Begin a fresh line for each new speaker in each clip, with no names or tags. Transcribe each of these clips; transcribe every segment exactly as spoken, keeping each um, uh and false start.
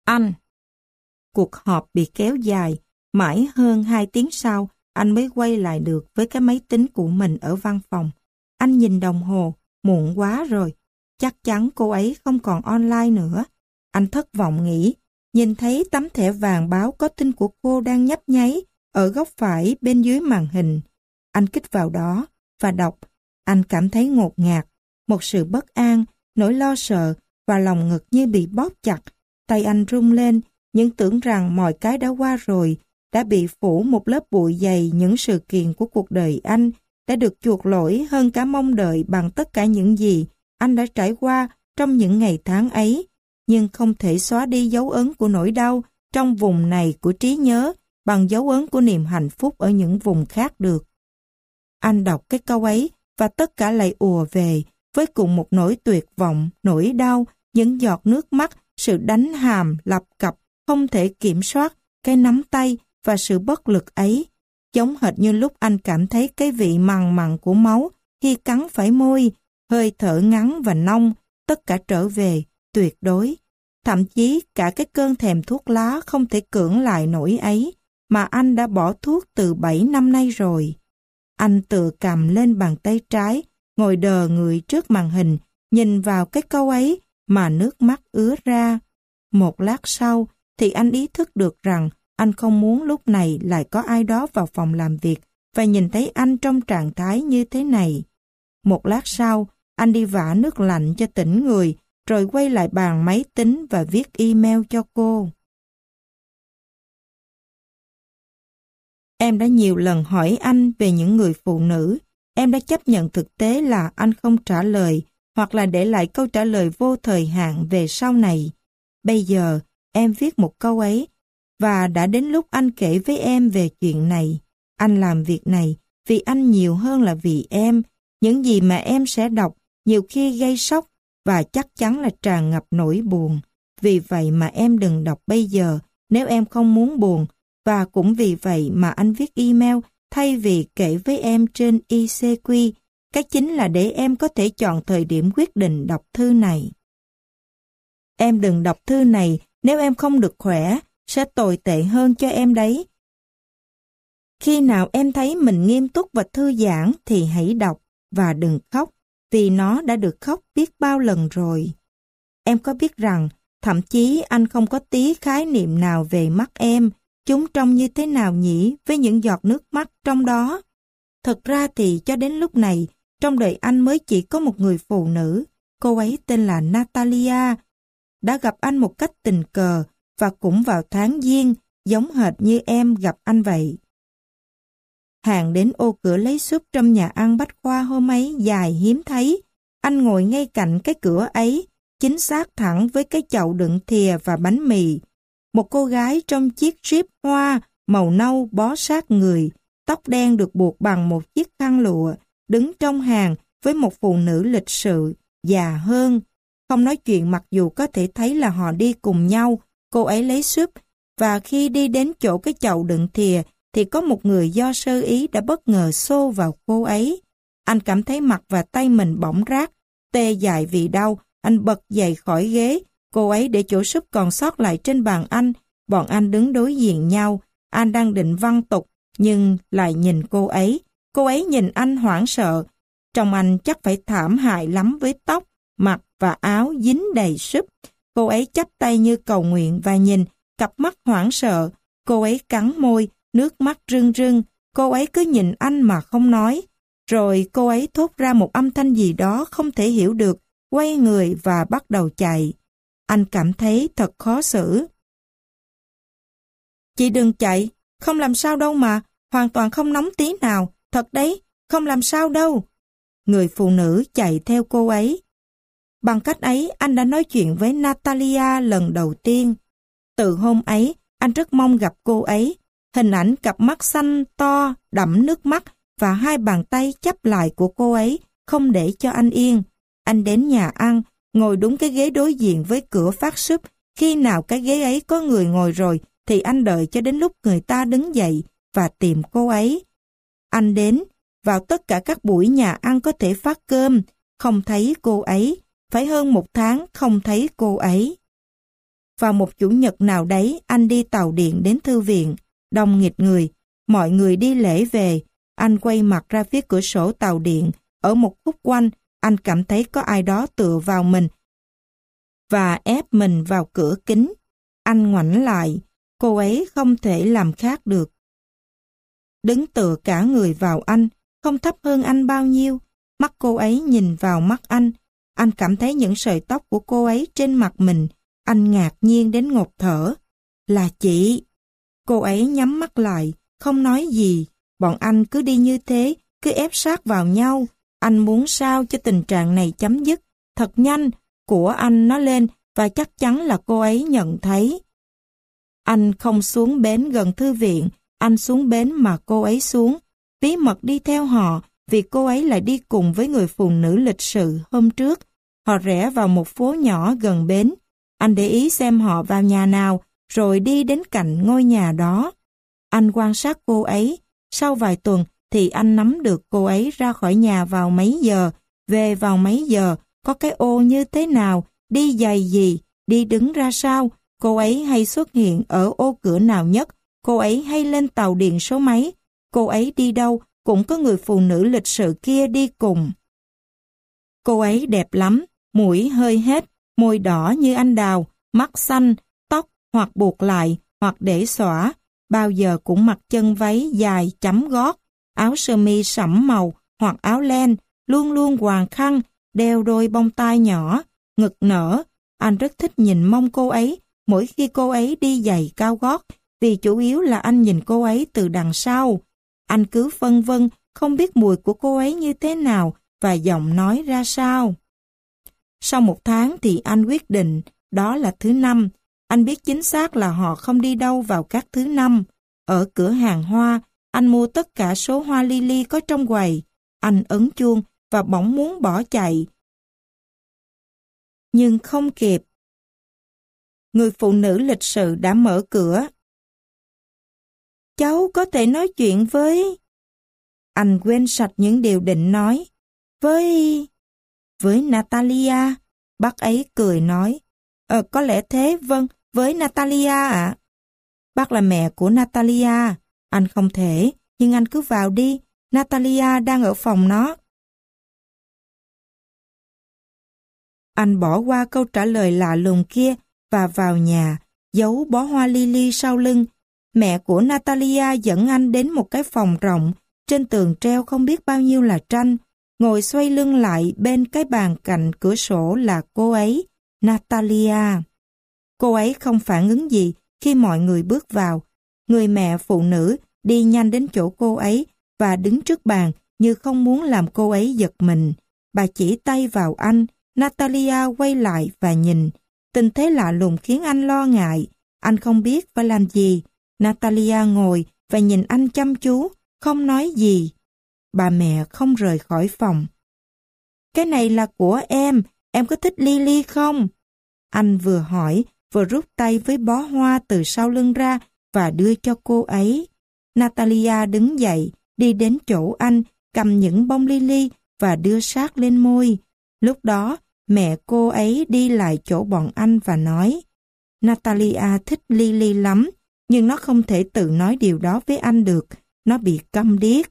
Anh. Cuộc họp bị kéo dài, mãi hơn hai tiếng sau, anh mới quay lại được với cái máy tính của mình ở văn phòng. Anh nhìn đồng hồ, muộn quá rồi. Chắc chắn cô ấy không còn online nữa. Anh thất vọng nghĩ, nhìn thấy tấm thẻ vàng báo có tin của cô đang nhấp nháy ở góc phải bên dưới màn hình. Anh kích vào đó và đọc. Anh cảm thấy ngột ngạt, một sự bất an, nỗi lo sợ và lòng ngực như bị bóp chặt. Tay anh rung lên, nhưng tưởng rằng mọi cái đã qua rồi, đã bị phủ một lớp bụi dày những sự kiện của cuộc đời anh, đã được chuộc lỗi hơn cả mong đợi bằng tất cả những gì anh đã trải qua trong những ngày tháng ấy, nhưng không thể xóa đi dấu ấn của nỗi đau trong vùng này của trí nhớ bằng dấu ấn của niềm hạnh phúc ở những vùng khác được. Anh đọc cái câu ấy và tất cả lại ùa về với cùng một nỗi tuyệt vọng, nỗi đau, những giọt nước mắt, sự đánh hàm, lập cập, không thể kiểm soát, cái nắm tay và sự bất lực ấy. Giống hệt như lúc anh cảm thấy cái vị mằn mằn của máu khi cắn phải môi, hơi thở ngắn và nông, tất cả trở về, tuyệt đối. Thậm chí cả cái cơn thèm thuốc lá không thể cưỡng lại nỗi ấy, mà anh đã bỏ thuốc từ bảy năm nay rồi. Anh tựa cầm lên bàn tay trái, ngồi đờ người trước màn hình, nhìn vào cái câu ấy mà nước mắt ứa ra. Một lát sau thì anh ý thức được rằng anh không muốn lúc này lại có ai đó vào phòng làm việc và nhìn thấy anh trong trạng thái như thế này. Một lát sau, anh đi vả nước lạnh cho tỉnh người, rồi quay lại bàn máy tính và viết email cho cô. Em đã nhiều lần hỏi anh về những người phụ nữ. Em đã chấp nhận thực tế là anh không trả lời, hoặc là để lại câu trả lời vô thời hạn về sau này. Bây giờ, em viết một câu ấy, và đã đến lúc anh kể với em về chuyện này. Anh làm việc này vì anh nhiều hơn là vì em. Những gì mà em sẽ đọc nhiều khi gây sốc và chắc chắn là tràn ngập nỗi buồn. Vì vậy mà em đừng đọc bây giờ nếu em không muốn buồn. Và cũng vì vậy mà anh viết email thay vì kể với em trên i xê quy. Cái chính là để em có thể chọn thời điểm quyết định đọc thư này. Em đừng đọc thư này nếu em không được khỏe, sẽ tồi tệ hơn cho em đấy. Khi nào em thấy mình nghiêm túc và thư giãn thì hãy đọc và đừng khóc, vì nó đã được khóc biết bao lần rồi. Em có biết rằng, thậm chí anh không có tí khái niệm nào về mắt em, chúng trông như thế nào nhỉ với những giọt nước mắt trong đó. Thật ra thì cho đến lúc này, trong đời anh mới chỉ có một người phụ nữ, cô ấy tên là Natalia, đã gặp anh một cách tình cờ và cũng vào tháng Giêng, giống hệt như em gặp anh vậy. Hàng đến ô cửa lấy súp trong nhà ăn Bách Khoa hôm ấy dài hiếm thấy. Anh ngồi ngay cạnh cái cửa ấy, chính xác thẳng với cái chậu đựng thìa và bánh mì. Một cô gái trong chiếc jeep hoa màu nâu bó sát người, tóc đen được buộc bằng một chiếc khăn lụa, đứng trong hàng với một phụ nữ lịch sự, già hơn. Không nói chuyện mặc dù có thể thấy là họ đi cùng nhau, cô ấy lấy súp, và khi đi đến chỗ cái chậu đựng thìa thì có một người do sơ ý đã bất ngờ xô vào cô ấy. Anh cảm thấy mặt và tay mình bỏng rát, tê dại vì đau, anh bật dậy khỏi ghế, cô ấy để chỗ súp còn sót lại trên bàn anh, bọn anh đứng đối diện nhau, anh đang định văng tục, nhưng lại nhìn cô ấy. Cô ấy nhìn anh hoảng sợ, trông anh chắc phải thảm hại lắm với tóc, mặt và áo dính đầy súp. Cô ấy chắp tay như cầu nguyện và nhìn, cặp mắt hoảng sợ, cô ấy cắn môi, nước mắt rưng rưng, cô ấy cứ nhìn anh mà không nói. Rồi cô ấy thốt ra một âm thanh gì đó không thể hiểu được, quay người và bắt đầu chạy. Anh cảm thấy thật khó xử. Chị đừng chạy, không làm sao đâu mà, hoàn toàn không nóng tí nào, thật đấy, không làm sao đâu. Người phụ nữ chạy theo cô ấy. Bằng cách ấy, anh đã nói chuyện với Natalia lần đầu tiên. Từ hôm ấy, anh rất mong gặp cô ấy. Hình ảnh cặp mắt xanh to, đẫm nước mắt và hai bàn tay chắp lại của cô ấy không để cho anh yên. Anh đến nhà ăn, ngồi đúng cái ghế đối diện với cửa phát súp. Khi nào cái ghế ấy có người ngồi rồi thì anh đợi cho đến lúc người ta đứng dậy và tìm cô ấy. Anh đến, vào tất cả các buổi nhà ăn có thể phát cơm, không thấy cô ấy, phải hơn một tháng không thấy cô ấy. vào một chủ nhật nào đấy anh đi tàu điện đến thư viện, đông nghịt người, mọi người đi lễ về, anh quay mặt ra phía cửa sổ tàu điện, ở một khúc quanh, anh cảm thấy có ai đó tựa vào mình và ép mình vào cửa kính. Anh ngoảnh lại, cô ấy không thể làm khác được. Đứng tựa cả người vào anh, không thấp hơn anh bao nhiêu, mắt cô ấy nhìn vào mắt anh, anh cảm thấy những sợi tóc của cô ấy trên mặt mình, anh ngạc nhiên đến ngột thở. Là chị! Cô ấy nhắm mắt lại, không nói gì, bọn anh cứ đi như thế, cứ ép sát vào nhau. Anh muốn sao cho tình trạng này chấm dứt, thật nhanh, của anh nó lên và chắc chắn là cô ấy nhận thấy. Anh không xuống bến gần thư viện, anh xuống bến mà cô ấy xuống, bí mật đi theo họ vì cô ấy lại đi cùng với người phụ nữ lịch sự hôm trước. Họ rẽ vào một phố nhỏ gần bến. Anh để ý xem họ vào nhà nào, rồi đi đến cạnh ngôi nhà đó. Anh quan sát cô ấy. Sau vài tuần thì anh nắm được cô ấy ra khỏi nhà vào mấy giờ, về vào mấy giờ, có cái ô như thế nào, đi giày gì, đi đứng ra sao, cô ấy hay xuất hiện ở ô cửa nào nhất, cô ấy hay lên tàu điện số mấy, cô ấy đi đâu cũng có người phụ nữ lịch sự kia đi cùng. Cô ấy đẹp lắm, mũi hơi hết, môi đỏ như anh đào, mắt xanh, tóc hoặc buộc lại hoặc để xõa, bao giờ cũng mặc chân váy dài chấm gót, áo sơ mi sẫm màu hoặc áo len, luôn luôn quàng khăn, đeo đôi bông tai nhỏ, ngực nở. Anh rất thích nhìn mông cô ấy mỗi khi cô ấy đi giày cao gót, vì chủ yếu là anh nhìn cô ấy từ đằng sau. Anh cứ phân vân, không biết mùi của cô ấy như thế nào và giọng nói ra sao. Sau một tháng thì anh quyết định, đó là thứ năm. Anh biết chính xác là họ không đi đâu vào các thứ năm. Ở cửa hàng hoa, anh mua tất cả số hoa lily có trong quầy. Anh ấn chuông và bỗng muốn bỏ chạy. Nhưng không kịp. Người phụ nữ lịch sự đã mở cửa. Cháu có thể nói chuyện với... Anh quên sạch những điều định nói. Với... Với Natalia. Bác ấy cười nói. Ờ, có lẽ thế, vâng, với Natalia ạ. Bác là mẹ của Natalia. Anh không thể, nhưng anh cứ vào đi. Natalia đang ở phòng nó. Anh bỏ qua câu trả lời lạ lùng kia và vào nhà, giấu bó hoa lily sau lưng. Mẹ của Natalia dẫn anh đến một cái phòng rộng, trên tường treo không biết bao nhiêu là tranh. Ngồi xoay lưng lại bên cái bàn cạnh cửa sổ là cô ấy, Natalia. Cô ấy không phản ứng gì khi mọi người bước vào. Người mẹ phụ nữ đi nhanh đến chỗ cô ấy và đứng trước bàn như không muốn làm cô ấy giật mình. Bà chỉ tay vào anh. Natalia quay lại và nhìn. Tình thế lạ lùng khiến anh lo ngại. Anh không biết phải làm gì. Natalia ngồi và nhìn anh chăm chú, không nói gì. Bà mẹ không rời khỏi phòng. Cái này là của em, em có thích Lily không? Anh vừa hỏi, vừa rút tay với bó hoa từ sau lưng ra và đưa cho cô ấy. Natalia đứng dậy, đi đến chỗ anh, cầm những bông lily và đưa sát lên môi. Lúc đó, mẹ cô ấy đi lại chỗ bọn anh và nói, Natalia thích Lily lắm, nhưng nó không thể tự nói điều đó với anh được, nó bị câm điếc.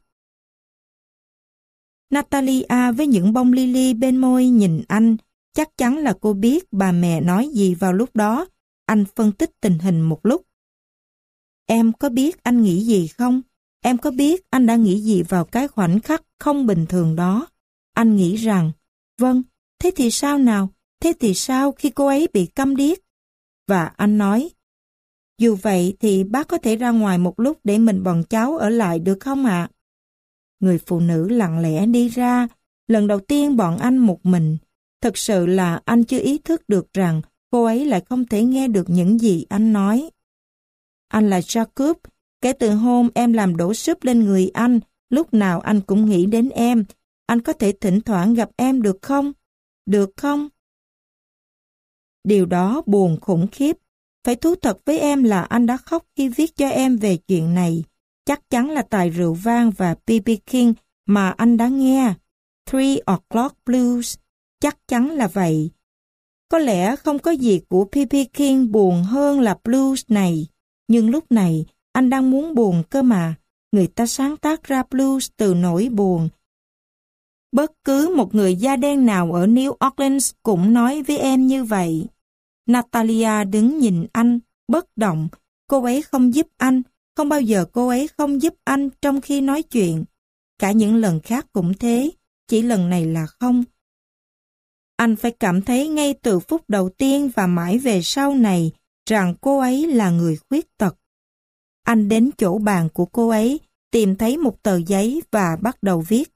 Natalia với những bông lily bên môi nhìn anh, chắc chắn là cô biết bà mẹ nói gì vào lúc đó. Anh phân tích tình hình một lúc. Em có biết anh nghĩ gì không? Em có biết anh đã nghĩ gì vào cái khoảnh khắc không bình thường đó? Anh nghĩ rằng, vâng, thế thì sao nào? Thế thì sao khi cô ấy bị câm điếc? Và anh nói, dù vậy thì bác có thể ra ngoài một lúc để mình bọn cháu ở lại được không ạ? Người phụ nữ lặng lẽ đi ra. Lần đầu tiên bọn anh một mình. Thật sự là anh chưa ý thức được rằng cô ấy lại không thể nghe được những gì anh nói. Anh là Jacob. Kể từ hôm em làm đổ súp lên người anh, lúc nào anh cũng nghĩ đến em. Anh có thể thỉnh thoảng gặp em được không? Được không? Điều đó buồn khủng khiếp. Phải thú thật với em là anh đã khóc khi viết cho em về chuyện này. Chắc chắn là tài rượu vang và bê bê King mà anh đã nghe. Three O'Clock Blues. Chắc chắn là vậy. Có lẽ không có gì của bê bê King buồn hơn là blues này, nhưng lúc này anh đang muốn buồn cơ mà. Người ta sáng tác ra blues từ nỗi buồn. Bất cứ một người da đen nào ở New Orleans cũng nói với em như vậy. Natalia đứng nhìn anh, bất động. Cô ấy không giúp anh, không bao giờ cô ấy không giúp anh trong khi nói chuyện. Cả những lần khác cũng thế, chỉ lần này là không. Anh phải cảm thấy ngay từ phút đầu tiên và mãi về sau này rằng cô ấy là người khuyết tật. Anh đến chỗ bàn của cô ấy, tìm thấy một tờ giấy và bắt đầu viết.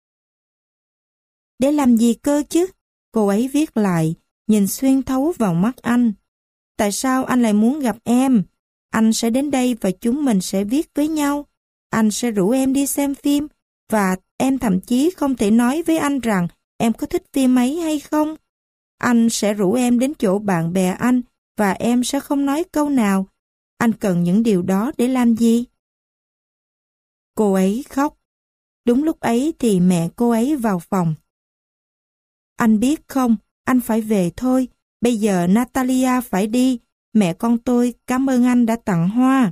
Để làm gì cơ chứ? Cô ấy viết lại, nhìn xuyên thấu vào mắt anh. Tại sao anh lại muốn gặp em? Anh sẽ đến đây và chúng mình sẽ viết với nhau. Anh sẽ rủ em đi xem phim, và em thậm chí không thể nói với anh rằng em có thích phim ấy hay không. Anh sẽ rủ em đến chỗ bạn bè anh, và em sẽ không nói câu nào. Anh cần những điều đó để làm gì? Cô ấy khóc. Đúng lúc ấy thì mẹ cô ấy vào phòng. Anh biết không, anh phải về thôi. Bây giờ Natalia phải đi. Mẹ con tôi cảm ơn anh đã tặng hoa.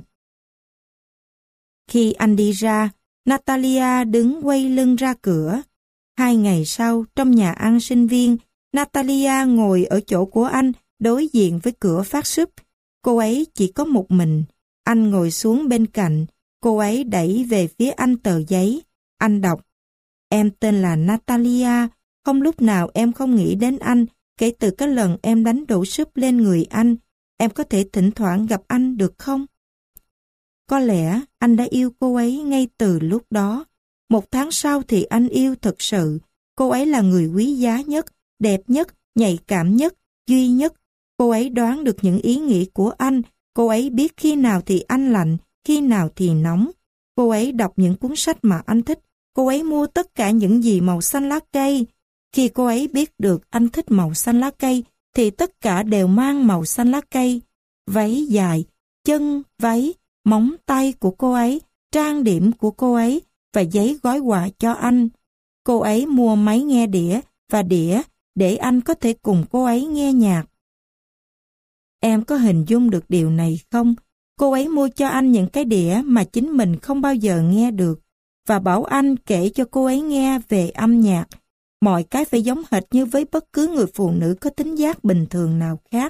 Khi anh đi ra, Natalia đứng quay lưng ra cửa. Hai ngày sau, trong nhà ăn sinh viên, Natalia ngồi ở chỗ của anh, đối diện với cửa phát súp. Cô ấy chỉ có một mình. Anh ngồi xuống bên cạnh. Cô ấy đẩy về phía anh tờ giấy. Anh đọc. Em tên là Natalia. Không lúc nào em không nghĩ đến anh. Kể từ cái lần em đánh đổ súp lên người anh, em có thể thỉnh thoảng gặp anh được không? Có lẽ anh đã yêu cô ấy ngay từ lúc đó. Một tháng sau thì anh yêu thực sự. Cô ấy là người quý giá nhất, đẹp nhất, nhạy cảm nhất, duy nhất. Cô ấy đoán được những ý nghĩ của anh. Cô ấy biết khi nào thì anh lạnh, khi nào thì nóng. Cô ấy đọc những cuốn sách mà anh thích. Cô ấy mua tất cả những gì màu xanh lá cây. Khi cô ấy biết được anh thích màu xanh lá cây, thì tất cả đều mang màu xanh lá cây. Váy dài, chân, váy, móng tay của cô ấy, trang điểm của cô ấy và giấy gói quà cho anh. Cô ấy mua máy nghe đĩa và đĩa để anh có thể cùng cô ấy nghe nhạc. Em có hình dung được điều này không? Cô ấy mua cho anh những cái đĩa mà chính mình không bao giờ nghe được và bảo anh kể cho cô ấy nghe về âm nhạc. Mọi cái phải giống hệt như với bất cứ người phụ nữ có tính giác bình thường nào khác.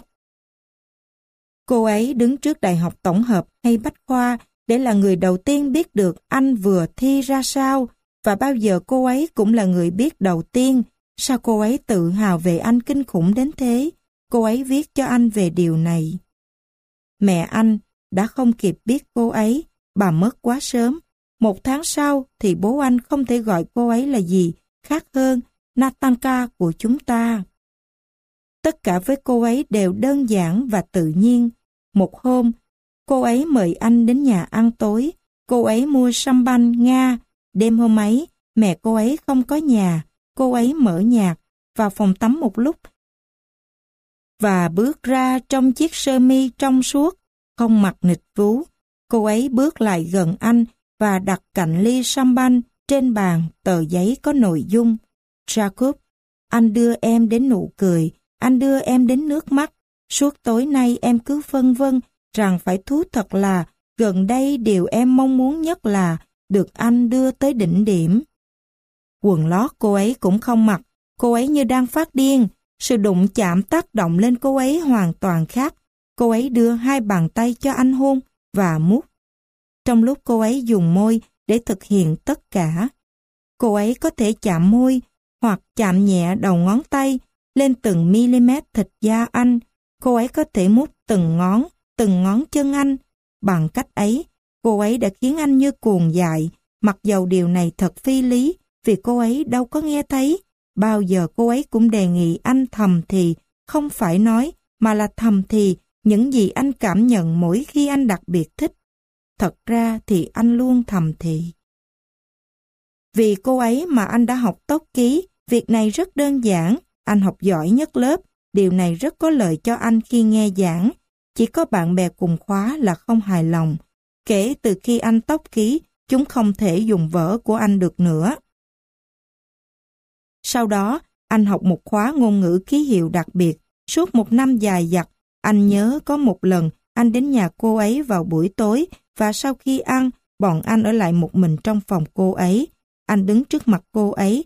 Cô ấy đứng trước đại học tổng hợp hay bách khoa để là người đầu tiên biết được anh vừa thi ra sao, và bao giờ cô ấy cũng là người biết đầu tiên. Sao cô ấy tự hào về anh kinh khủng đến thế? Cô ấy viết cho anh về điều này. Mẹ anh đã không kịp biết cô ấy, bà mất quá sớm. Một tháng sau thì bố anh không thể gọi cô ấy là gì khác hơn Natanka của chúng ta. Tất cả với cô ấy đều đơn giản và tự nhiên. Một hôm, cô ấy mời anh đến nhà ăn tối. Cô ấy mua champagne Nga. Đêm hôm ấy, mẹ cô ấy không có nhà. Cô ấy mở nhạc, vào phòng tắm một lúc và bước ra trong chiếc sơ mi trong suốt, không mặc nịt vú. Cô ấy bước lại gần anh và đặt cạnh ly champagne trên bàn tờ giấy có nội dung. Jacob, anh đưa em đến nụ cười, anh đưa em đến nước mắt. Suốt tối nay em cứ phân vân rằng phải thú thật là gần đây điều em mong muốn nhất là được anh đưa tới đỉnh điểm. Quần lót cô ấy cũng không mặc, cô ấy như đang phát điên. Sự đụng chạm tác động lên cô ấy hoàn toàn khác. Cô ấy đưa hai bàn tay cho anh hôn và mút. Trong lúc cô ấy dùng môi để thực hiện tất cả, cô ấy có thể chạm môi hoặc chạm nhẹ đầu ngón tay lên từng mm thịt da anh. Cô ấy có thể mút từng ngón, từng ngón chân anh. Bằng cách ấy, cô ấy đã khiến anh như cuồng dại, mặc dầu điều này thật phi lý vì cô ấy đâu có nghe thấy. Bao giờ cô ấy cũng đề nghị anh thầm thì, không phải nói, mà là thầm thì những gì anh cảm nhận mỗi khi anh đặc biệt thích. Thật ra thì anh luôn thầm thì. Vì cô ấy mà anh đã học tốc ký, việc này rất đơn giản, anh học giỏi nhất lớp, điều này rất có lợi cho anh khi nghe giảng. Chỉ có bạn bè cùng khóa là không hài lòng. Kể từ khi anh tốc ký, chúng không thể dùng vở của anh được nữa. Sau đó, anh học một khóa ngôn ngữ ký hiệu đặc biệt. Suốt một năm dài dặt, anh nhớ có một lần anh đến nhà cô ấy vào buổi tối và sau khi ăn, bọn anh ở lại một mình trong phòng cô ấy. Anh đứng trước mặt cô ấy.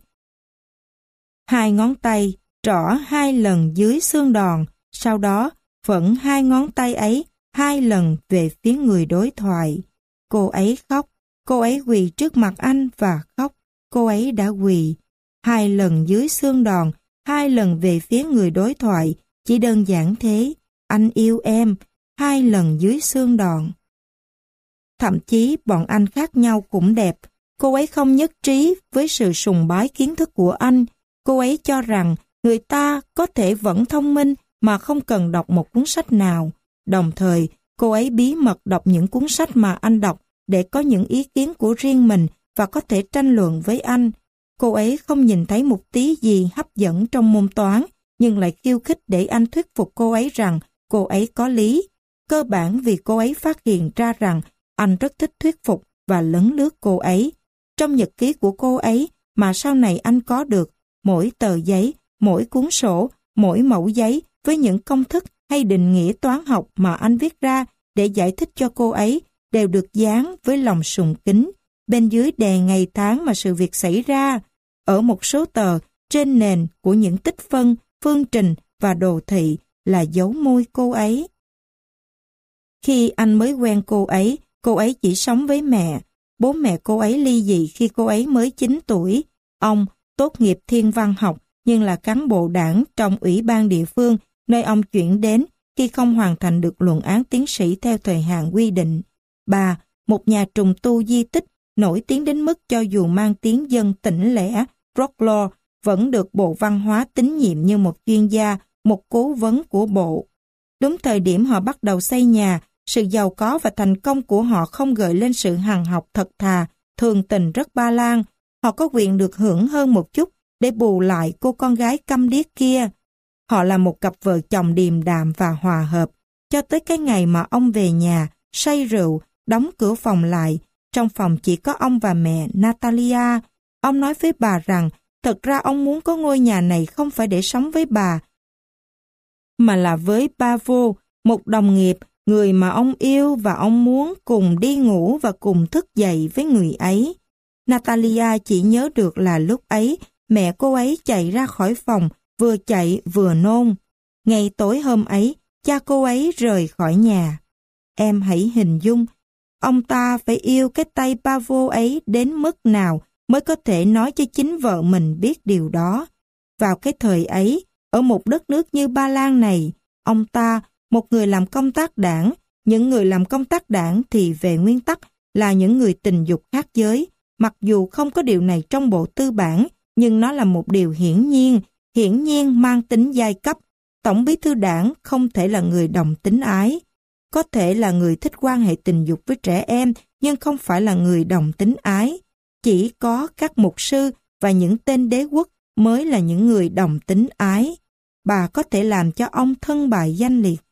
Hai ngón tay trỏ hai lần dưới xương đòn, sau đó phẫn hai ngón tay ấy hai lần về phía người đối thoại. Cô ấy khóc, cô ấy quỳ trước mặt anh và khóc, cô ấy đã quỳ. Hai lần dưới xương đòn, hai lần về phía người đối thoại, chỉ đơn giản thế, anh yêu em, hai lần dưới xương đòn. Thậm chí bọn anh khác nhau cũng đẹp, cô ấy không nhất trí với sự sùng bái kiến thức của anh, cô ấy cho rằng người ta có thể vẫn thông minh mà không cần đọc một cuốn sách nào. Đồng thời, cô ấy bí mật đọc những cuốn sách mà anh đọc để có những ý kiến của riêng mình và có thể tranh luận với anh. Cô ấy không nhìn thấy một tí gì hấp dẫn trong môn toán, nhưng lại khiêu khích để anh thuyết phục cô ấy rằng cô ấy có lý. Cơ bản vì cô ấy phát hiện ra rằng anh rất thích thuyết phục và lấn lướt cô ấy. Trong nhật ký của cô ấy mà sau này anh có được, mỗi tờ giấy, mỗi cuốn sổ, mỗi mẩu giấy với những công thức hay định nghĩa toán học mà anh viết ra để giải thích cho cô ấy đều được dán với lòng sùng kính. Bên dưới đề ngày tháng mà sự việc xảy ra. Ở một số tờ, trên nền của những tích phân, phương trình và đồ thị là dấu môi cô ấy. Khi anh mới quen cô ấy, cô ấy chỉ sống với mẹ. Bố mẹ cô ấy ly dị khi cô ấy mới chín tuổi. Ông tốt nghiệp thiên văn học nhưng là cán bộ đảng trong ủy ban địa phương nơi ông chuyển đến khi không hoàn thành được luận án tiến sĩ theo thời hạn quy định. Bà, một nhà trùng tu di tích nổi tiếng đến mức cho dù mang tiếng dân tỉnh lẻ, Rocklaw vẫn được Bộ Văn hóa tín nhiệm như một chuyên gia, một cố vấn của bộ. Đúng thời điểm họ bắt đầu xây nhà, sự giàu có và thành công của họ không gợi lên sự hằng học thật thà, thường tình rất ba lan. Họ có quyền được hưởng hơn một chút để bù lại cô con gái câm điếc kia. Họ là một cặp vợ chồng điềm đạm và hòa hợp, cho tới cái ngày mà ông về nhà, say rượu, đóng cửa phòng lại. Trong phòng chỉ có ông và mẹ Natalia. Ông nói với bà rằng thật ra ông muốn có ngôi nhà này không phải để sống với bà, mà là với Pavo, một đồng nghiệp, người mà ông yêu và ông muốn cùng đi ngủ và cùng thức dậy với người ấy. Natalia chỉ nhớ được là lúc ấy mẹ cô ấy chạy ra khỏi phòng, vừa chạy vừa nôn. Ngày tối hôm ấy, cha cô ấy rời khỏi nhà. Em hãy hình dung, ông ta phải yêu cái tay Pavo ấy đến mức nào mới có thể nói cho chính vợ mình biết điều đó. Vào cái thời ấy, ở một đất nước như Ba Lan này, ông ta, một người làm công tác đảng, những người làm công tác đảng thì về nguyên tắc là những người tình dục khác giới. Mặc dù không có điều này trong bộ tư bản, nhưng nó là một điều hiển nhiên, hiển nhiên mang tính giai cấp. Tổng bí thư đảng không thể là người đồng tính ái. Có thể là người thích quan hệ tình dục với trẻ em, nhưng không phải là người đồng tính ái. Chỉ có các mục sư và những tên đế quốc mới là những người đồng tính ái. Bà có thể làm cho ông thân bại danh liệt.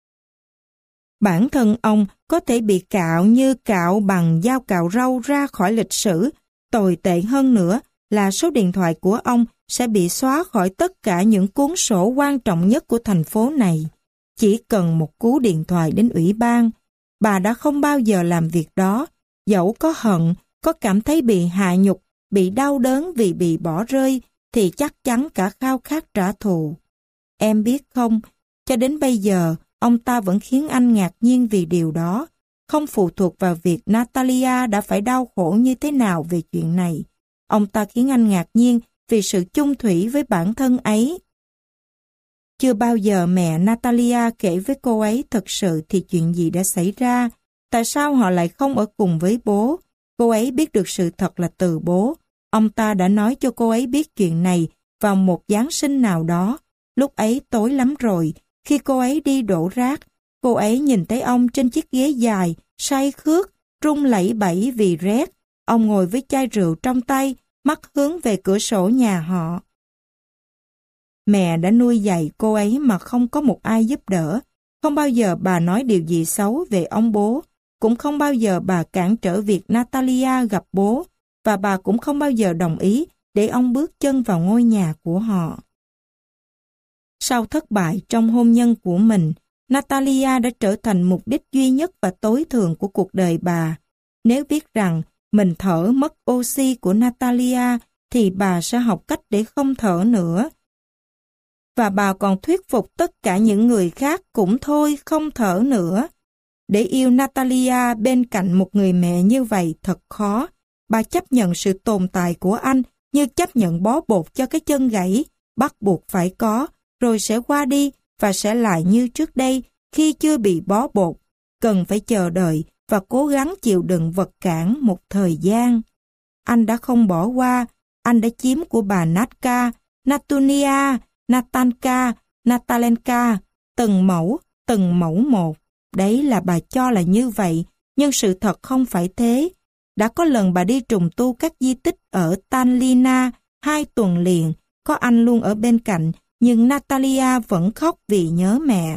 Bản thân ông có thể bị cạo như cạo bằng dao cạo râu ra khỏi lịch sử. Tồi tệ hơn nữa là số điện thoại của ông sẽ bị xóa khỏi tất cả những cuốn sổ quan trọng nhất của thành phố này. Chỉ cần một cú điện thoại đến ủy ban. Bà đã không bao giờ làm việc đó. Dẫu có hận, có cảm thấy bị hạ nhục, bị đau đớn vì bị bỏ rơi, thì chắc chắn cả khao khát trả thù. Em biết không, cho đến bây giờ, ông ta vẫn khiến anh ngạc nhiên vì điều đó. Không phụ thuộc vào việc Natalia đã phải đau khổ như thế nào về chuyện này. Ông ta khiến anh ngạc nhiên vì sự chung thủy với bản thân ấy. Chưa bao giờ mẹ Natalia kể với cô ấy thật sự thì chuyện gì đã xảy ra. Tại sao họ lại không ở cùng với bố? Cô ấy biết được sự thật là từ bố. Ông ta đã nói cho cô ấy biết chuyện này vào một Giáng sinh nào đó. Lúc ấy tối lắm rồi, khi cô ấy đi đổ rác, cô ấy nhìn thấy ông trên chiếc ghế dài, say khướt, run lẩy bẩy vì rét. Ông ngồi với chai rượu trong tay, mắt hướng về cửa sổ nhà họ. Mẹ đã nuôi dạy cô ấy mà không có một ai giúp đỡ. Không bao giờ bà nói điều gì xấu về ông bố. Cũng không bao giờ bà cản trở việc Natalia gặp bố. Và bà cũng không bao giờ đồng ý để ông bước chân vào ngôi nhà của họ. Sau thất bại trong hôn nhân của mình, Natalia đã trở thành mục đích duy nhất và tối thượng của cuộc đời bà. Nếu biết rằng mình thở mất oxy của Natalia, thì bà sẽ học cách để không thở nữa. Và bà còn thuyết phục tất cả những người khác cũng thôi không thở nữa. Để yêu Natalia bên cạnh một người mẹ như vậy thật khó. Bà chấp nhận sự tồn tại của anh như chấp nhận bó bột cho cái chân gãy, bắt buộc phải có, rồi sẽ qua đi và sẽ lại như trước đây khi chưa bị bó bột. Cần phải chờ đợi và cố gắng chịu đựng vật cản một thời gian. Anh đã không bỏ qua, anh đã chiếm của bà Natka, Natunia, Natanka, Natalenka, từng mẫu, từng mẫu một. Đấy là bà cho là như vậy, nhưng sự thật không phải thế. Đã có lần bà đi trùng tu các di tích ở Tanlina hai tuần liền, có anh luôn ở bên cạnh, nhưng Natalia vẫn khóc vì nhớ mẹ.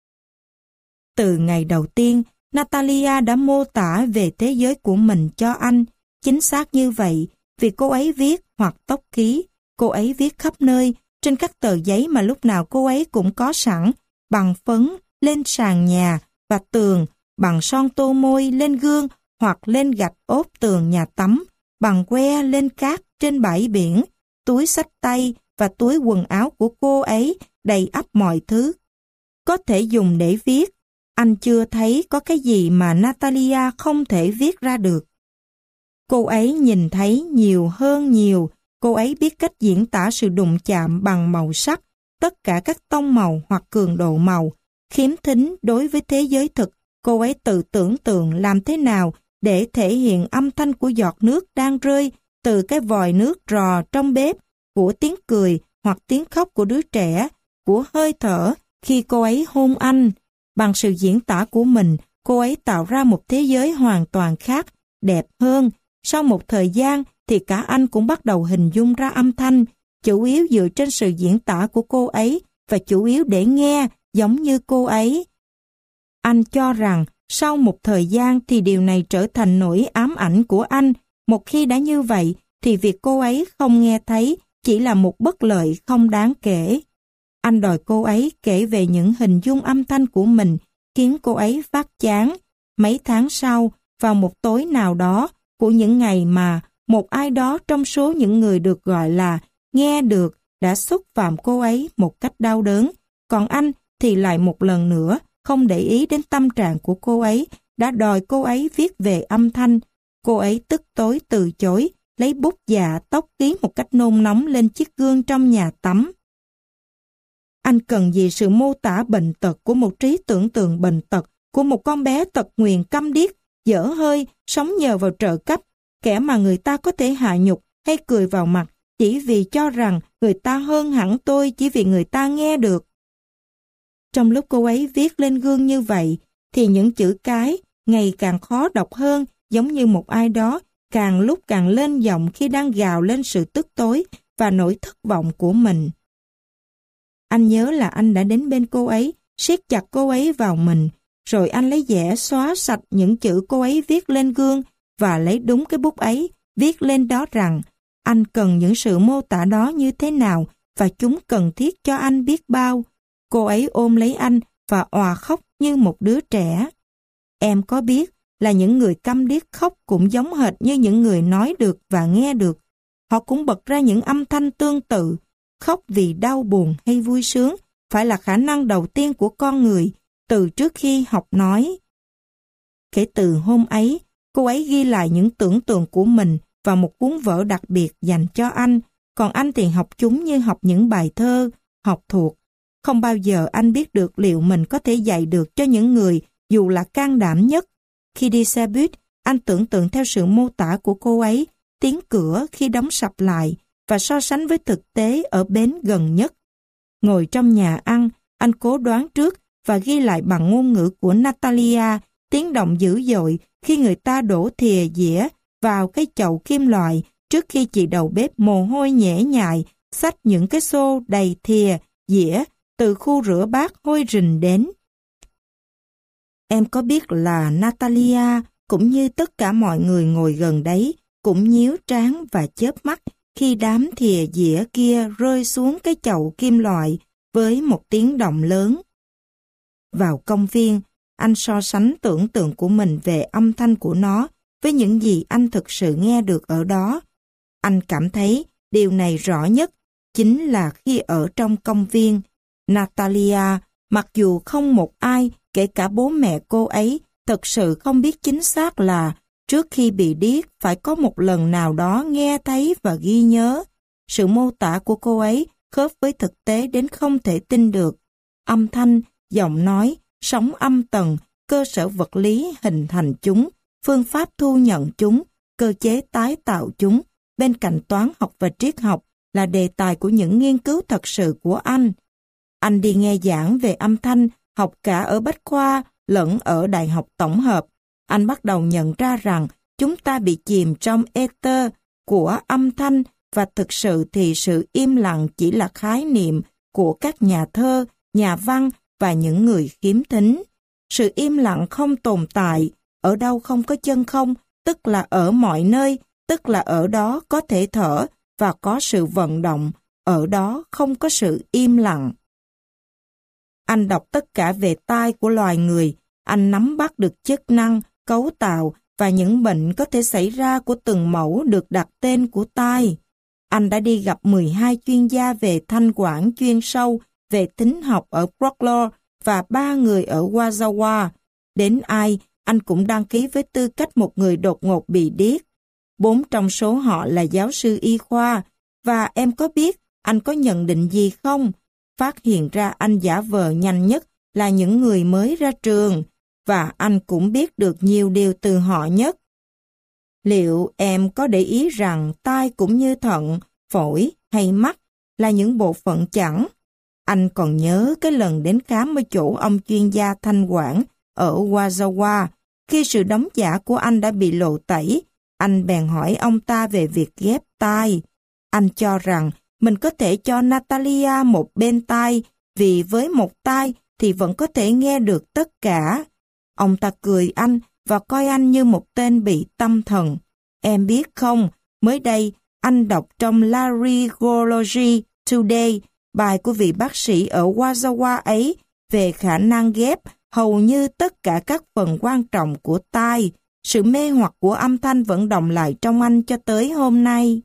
Từ ngày đầu tiên, Natalia đã mô tả về thế giới của mình cho anh. Chính xác như vậy, vì cô ấy viết hoặc tốc ký, cô ấy viết khắp nơi, trên các tờ giấy mà lúc nào cô ấy cũng có sẵn, bằng phấn, lên sàn nhà và tường, bằng son tô môi lên gương hoặc lên gạch ốp tường nhà tắm, bằng que lên cát trên bãi biển, túi xách tay và túi quần áo của cô ấy đầy ắp mọi thứ có thể dùng để viết. Anh chưa thấy có cái gì mà Natalia không thể viết ra được. Cô ấy nhìn thấy nhiều hơn nhiều, cô ấy biết cách diễn tả sự đụng chạm bằng màu sắc, tất cả các tông màu hoặc cường độ màu. Khiếm thính đối với thế giới thực, cô ấy tự tưởng tượng làm thế nào để thể hiện âm thanh của giọt nước đang rơi từ cái vòi nước rò trong bếp, của tiếng cười hoặc tiếng khóc của đứa trẻ, của hơi thở khi cô ấy hôn anh. Bằng sự diễn tả của mình, cô ấy tạo ra một thế giới hoàn toàn khác, đẹp hơn. Sau một thời gian thì cả anh cũng bắt đầu hình dung ra âm thanh, chủ yếu dựa trên sự diễn tả của cô ấy và chủ yếu để nghe giống như cô ấy. Anh cho rằng sau một thời gian thì điều này trở thành nỗi ám ảnh của anh. Một khi đã như vậy thì việc cô ấy không nghe thấy chỉ là một bất lợi không đáng kể. Anh đòi cô ấy kể về những hình dung âm thanh của mình, khiến cô ấy phát chán. Mấy tháng sau, vào một tối nào đó của những ngày mà một ai đó trong số những người được gọi là nghe được đã xúc phạm cô ấy một cách đau đớn, còn anh thì lại một lần nữa không để ý đến tâm trạng của cô ấy, đã đòi cô ấy viết về âm thanh. Cô ấy tức tối từ chối, lấy bút dạ tóc ký một cách nôn nóng lên chiếc gương trong nhà tắm. Anh cần gì sự mô tả bệnh tật của một trí tưởng tượng bệnh tật, của một con bé tật nguyền câm điếc, dở hơi, sống nhờ vào trợ cấp, kẻ mà người ta có thể hạ nhục hay cười vào mặt chỉ vì cho rằng người ta hơn hẳn tôi, chỉ vì người ta nghe được. Trong lúc cô ấy viết lên gương như vậy, thì những chữ cái ngày càng khó đọc hơn, giống như một ai đó càng lúc càng lên giọng khi đang gào lên sự tức tối và nỗi thất vọng của mình. Anh nhớ là anh đã đến bên cô ấy, siết chặt cô ấy vào mình, rồi anh lấy dẻ xóa sạch những chữ cô ấy viết lên gương và lấy đúng cái bút ấy, viết lên đó rằng anh cần những sự mô tả đó như thế nào và chúng cần thiết cho anh biết bao. Cô ấy ôm lấy anh và òa khóc như một đứa trẻ. Em có biết là những người câm điếc khóc cũng giống hệt như những người nói được và nghe được. Họ cũng bật ra những âm thanh tương tự. Khóc vì đau buồn hay vui sướng phải là khả năng đầu tiên của con người từ trước khi học nói. Kể từ hôm ấy, cô ấy ghi lại những tưởng tượng của mình vào một cuốn vở đặc biệt dành cho anh, còn anh thì học chúng như học những bài thơ, học thuộc. Không bao giờ anh biết được liệu mình có thể dạy được cho những người dù là can đảm nhất. Khi đi xe buýt, anh tưởng tượng theo sự mô tả của cô ấy, tiếng cửa khi đóng sập lại và so sánh với thực tế ở bến gần nhất. Ngồi trong nhà ăn, anh cố đoán trước và ghi lại bằng ngôn ngữ của Natalia tiếng động dữ dội khi người ta đổ thìa dĩa vào cái chậu kim loại trước khi chị đầu bếp mồ hôi nhễ nhại xách những cái xô đầy thìa, dĩa từ khu rửa bát hôi rình đến. Em có biết là Natalia cũng như tất cả mọi người ngồi gần đấy cũng nhíu trán và chớp mắt khi đám thìa dĩa kia rơi xuống cái chậu kim loại với một tiếng động lớn. Vào công viên, anh so sánh tưởng tượng của mình về âm thanh của nó với những gì anh thực sự nghe được ở đó. Anh cảm thấy điều này rõ nhất chính là khi ở trong công viên, Natalia, mặc dù không một ai, kể cả bố mẹ cô ấy, thực sự không biết chính xác là trước khi bị điếc phải có một lần nào đó nghe thấy và ghi nhớ. Sự mô tả của cô ấy khớp với thực tế đến không thể tin được. Âm thanh, giọng nói, sóng âm tần, cơ sở vật lý hình thành chúng, phương pháp thu nhận chúng, cơ chế tái tạo chúng, bên cạnh toán học và triết học là đề tài của những nghiên cứu thật sự của anh. Anh đi nghe giảng về âm thanh, học cả ở Bách Khoa lẫn ở Đại học Tổng hợp. Anh bắt đầu nhận ra rằng chúng ta bị chìm trong ether của âm thanh và thực sự thì sự im lặng chỉ là khái niệm của các nhà thơ, nhà văn và những người khiếm thính. Sự im lặng không tồn tại, ở đâu không có chân không, tức là ở mọi nơi, tức là ở đó có thể thở và có sự vận động, ở đó không có sự im lặng. Anh đọc tất cả về tai của loài người, anh nắm bắt được chức năng, cấu tạo và những bệnh có thể xảy ra của từng mẫu được đặt tên của tai. Anh đã đi gặp mười hai chuyên gia về thanh quản chuyên sâu về thính học ở Brooklyn và ba người ở Wazawa. Đến ai, anh cũng đăng ký với tư cách một người đột ngột bị điếc. Bốn trong số họ là giáo sư y khoa, và em có biết anh có nhận định gì không? Phát hiện ra anh giả vờ nhanh nhất là những người mới ra trường, và anh cũng biết được nhiều điều từ họ nhất. Liệu em có để ý rằng tai cũng như thận, phổi hay mắt là những bộ phận chẵn? Anh còn nhớ cái lần đến khám ở chỗ ông chuyên gia thanh quản ở Wazawa, khi sự đóng giả của anh đã bị lộ tẩy, anh bèn hỏi ông ta về việc ghép tai. Anh cho rằng mình có thể cho Natalia một bên tai, vì với một tai thì vẫn có thể nghe được tất cả. Ông ta cười anh và coi anh như một tên bị tâm thần. Em biết không, mới đây anh đọc trong Laryngology Today bài của vị bác sĩ ở Wazawa ấy về khả năng ghép hầu như tất cả các phần quan trọng của tai. Sự mê hoặc của âm thanh vẫn đọng lại trong anh cho tới hôm nay.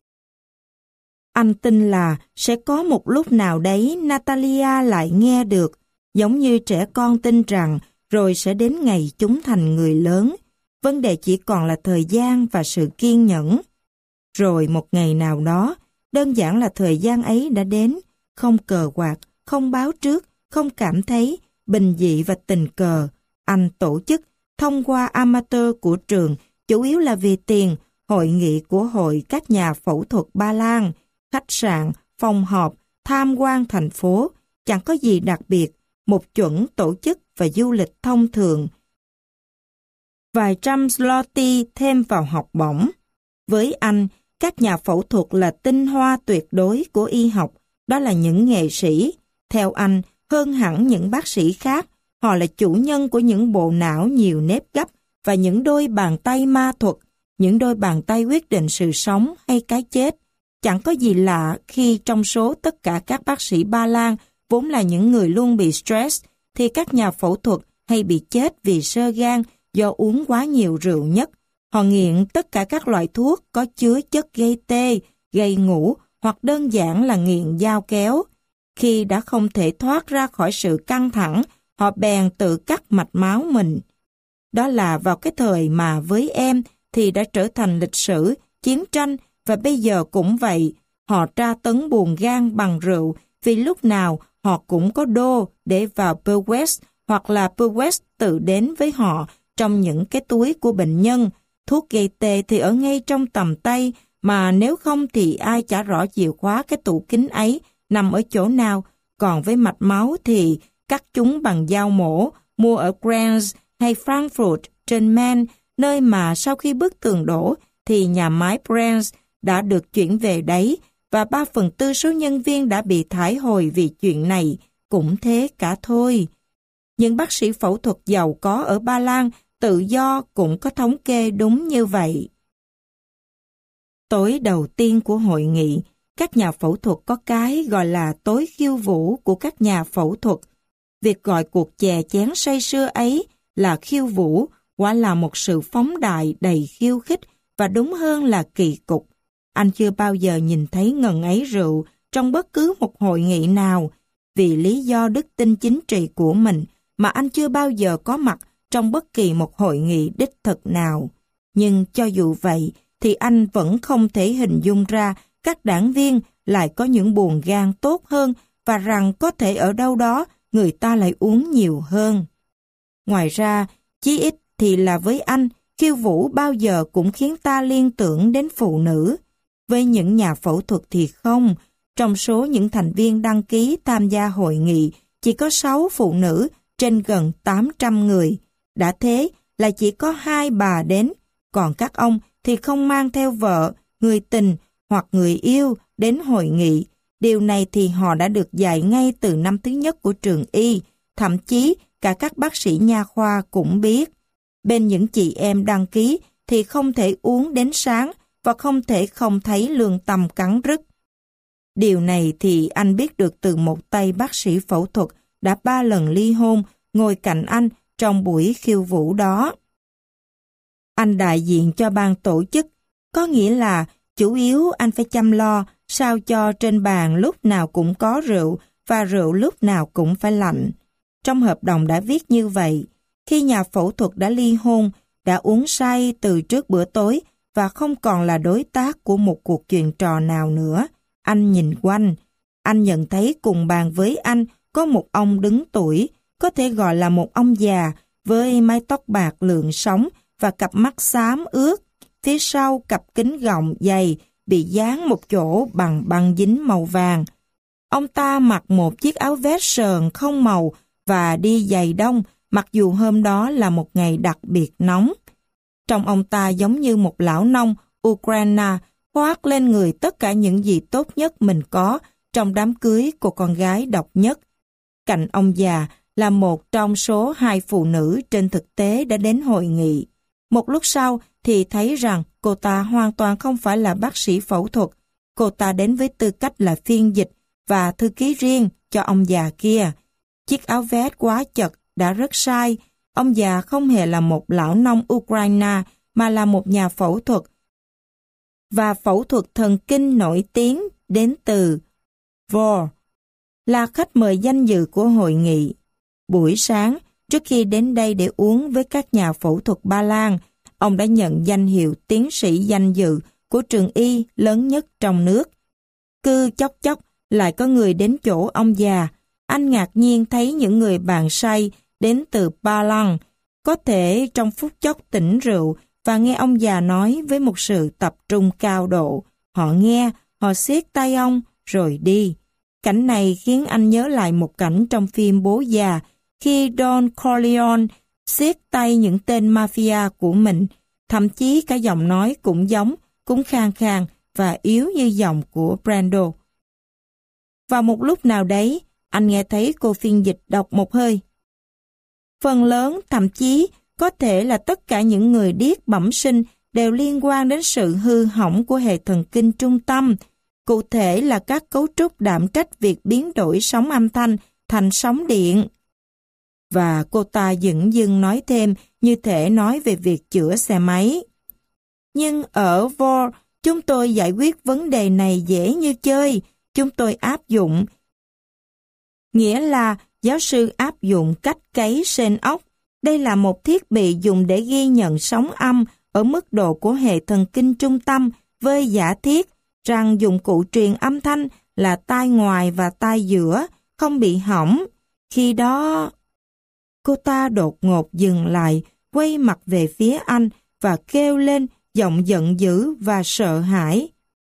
Anh tin là sẽ có một lúc nào đấy Natalia lại nghe được, giống như trẻ con tin rằng rồi sẽ đến ngày chúng thành người lớn. Vấn đề chỉ còn là thời gian và sự kiên nhẫn. Rồi một ngày nào đó, đơn giản là thời gian ấy đã đến, không cờ quạt, không báo trước, không cảm thấy, bình dị và tình cờ. Anh tổ chức, thông qua amateur của trường, chủ yếu là vì tiền, hội nghị của hội các nhà phẫu thuật Ba Lan, khách sạn, phòng họp, tham quan thành phố, chẳng có gì đặc biệt, một chuẩn tổ chức và du lịch thông thường. Vài trăm zloty thêm vào học bổng. Với anh, các nhà phẫu thuật là tinh hoa tuyệt đối của y học, đó là những nghệ sĩ. Theo anh, hơn hẳn những bác sĩ khác, họ là chủ nhân của những bộ não nhiều nếp gấp và những đôi bàn tay ma thuật, những đôi bàn tay quyết định sự sống hay cái chết. Chẳng có gì lạ khi trong số tất cả các bác sĩ Ba Lan vốn là những người luôn bị stress, thì các nhà phẫu thuật hay bị chết vì xơ gan do uống quá nhiều rượu nhất. Họ nghiện tất cả các loại thuốc có chứa chất gây tê, gây ngủ hoặc đơn giản là nghiện dao kéo. Khi đã không thể thoát ra khỏi sự căng thẳng, họ bèn tự cắt mạch máu mình. Đó là vào cái thời mà với em thì đã trở thành lịch sử, chiến tranh, và bây giờ cũng vậy. Họ tra tấn buồng gan bằng rượu, vì lúc nào họ cũng có đô để vào Perwest, hoặc là Perwest tự đến với họ trong những cái túi của bệnh nhân. Thuốc gây tê thì ở ngay trong tầm tay, mà nếu không thì ai chả rõ chìa khóa cái tủ kính ấy nằm ở chỗ nào. Còn với mạch máu thì cắt chúng bằng dao mổ, mua ở Granz hay Frankfurt trên Main, nơi mà sau khi bức tường đổ thì nhà máy Granz đã được chuyển về đấy, và ba phần tư số nhân viên đã bị thải hồi vì chuyện này, cũng thế cả thôi. Những bác sĩ phẫu thuật giàu có ở Ba Lan tự do cũng có thống kê đúng như vậy. Tối đầu tiên của hội nghị, các nhà phẫu thuật có cái gọi là tối khiêu vũ của các nhà phẫu thuật. Việc gọi cuộc chè chén say sưa ấy là khiêu vũ, quả là một sự phóng đại đầy khiêu khích và đúng hơn là kỳ cục. Anh chưa bao giờ nhìn thấy ngần ấy rượu trong bất cứ một hội nghị nào. Vì lý do đức tin chính trị của mình mà anh chưa bao giờ có mặt trong bất kỳ một hội nghị đích thực nào. Nhưng cho dù vậy thì anh vẫn không thể hình dung ra các đảng viên lại có những buồng gan tốt hơn và rằng có thể ở đâu đó người ta lại uống nhiều hơn. Ngoài ra, chí ít thì là với anh, khiêu vũ bao giờ cũng khiến ta liên tưởng đến phụ nữ. Với những nhà phẫu thuật thì không. Trong số những thành viên đăng ký tham gia hội nghị, chỉ có sáu phụ nữ trên gần tám trăm người. Đã thế là chỉ có hai bà đến, còn các ông thì không mang theo vợ, người tình hoặc người yêu đến hội nghị. Điều này thì họ đã được dạy ngay từ năm thứ nhất của trường y, thậm chí cả các bác sĩ nha khoa cũng biết. Bên những chị em đăng ký thì không thể uống đến sáng và không thể không thấy lương tâm cắn rứt. Điều này thì anh biết được từ một tay bác sĩ phẫu thuật đã ba lần ly hôn ngồi cạnh anh trong buổi khiêu vũ đó. Anh đại diện cho ban tổ chức, có nghĩa là chủ yếu anh phải chăm lo sao cho trên bàn lúc nào cũng có rượu và rượu lúc nào cũng phải lạnh. Trong hợp đồng đã viết như vậy, khi nhà phẫu thuật đã ly hôn, đã uống say từ trước bữa tối và không còn là đối tác của một cuộc chuyện trò nào nữa, anh nhìn quanh. Anh nhận thấy cùng bàn với anh có một ông đứng tuổi, có thể gọi là một ông già, với mái tóc bạc lượn sóng và cặp mắt xám ướt. Phía sau cặp kính gọng dày bị dán một chỗ bằng băng dính màu vàng. Ông ta mặc một chiếc áo vest sờn không màu và đi giày đông, mặc dù hôm đó là một ngày đặc biệt nóng. Trông ông ta giống như một lão nông Ukraine khoác lên người tất cả những gì tốt nhất mình có trong đám cưới của con gái độc nhất. Cạnh ông già là một trong số hai phụ nữ trên thực tế đã đến hội nghị. Một lúc sau thì thấy rằng cô ta hoàn toàn không phải là bác sĩ phẫu thuật. Cô ta đến với tư cách là phiên dịch và thư ký riêng cho ông già kia. Chiếc áo vest quá chật đã rất sai. Ông già không hề là một lão nông Ukraine mà là một nhà phẫu thuật và phẫu thuật thần kinh nổi tiếng đến từ Vor, là khách mời danh dự của hội nghị. Buổi sáng, trước khi đến đây để uống với các nhà phẫu thuật Ba Lan, ông đã nhận danh hiệu tiến sĩ danh dự của trường y lớn nhất trong nước. Cứ chốc chốc lại có người đến chỗ ông già. Anh ngạc nhiên thấy những người bạn say đến từ Ba Lan có thể trong phút chốc tỉnh rượu và nghe ông già nói với một sự tập trung cao độ. Họ nghe, họ siết tay ông rồi đi. Cảnh này khiến anh nhớ lại một cảnh trong phim Bố Già, khi Don Corleone siết tay những tên mafia của mình, thậm chí cả giọng nói cũng giống, cũng khàn khàn và yếu như giọng của Brando. Vào một lúc nào đấy, anh nghe thấy cô phiên dịch đọc một hơi. Phần lớn, thậm chí, có thể là tất cả những người điếc bẩm sinh đều liên quan đến sự hư hỏng của hệ thần kinh trung tâm, cụ thể là các cấu trúc đảm trách việc biến đổi sóng âm thanh thành sóng điện. Và cô ta dửng dưng nói thêm như thể nói về việc chữa xe máy. Nhưng ở Vor, chúng tôi giải quyết vấn đề này dễ như chơi. Chúng tôi áp dụng, nghĩa là giáo sư áp dụng cách cấy sên ốc. Đây là một thiết bị dùng để ghi nhận sóng âm ở mức độ của hệ thần kinh trung tâm với giả thiết rằng dụng cụ truyền âm thanh là tai ngoài và tai giữa không bị hỏng. Khi đó, cô ta đột ngột dừng lại, quay mặt về phía anh và kêu lên giọng giận dữ và sợ hãi.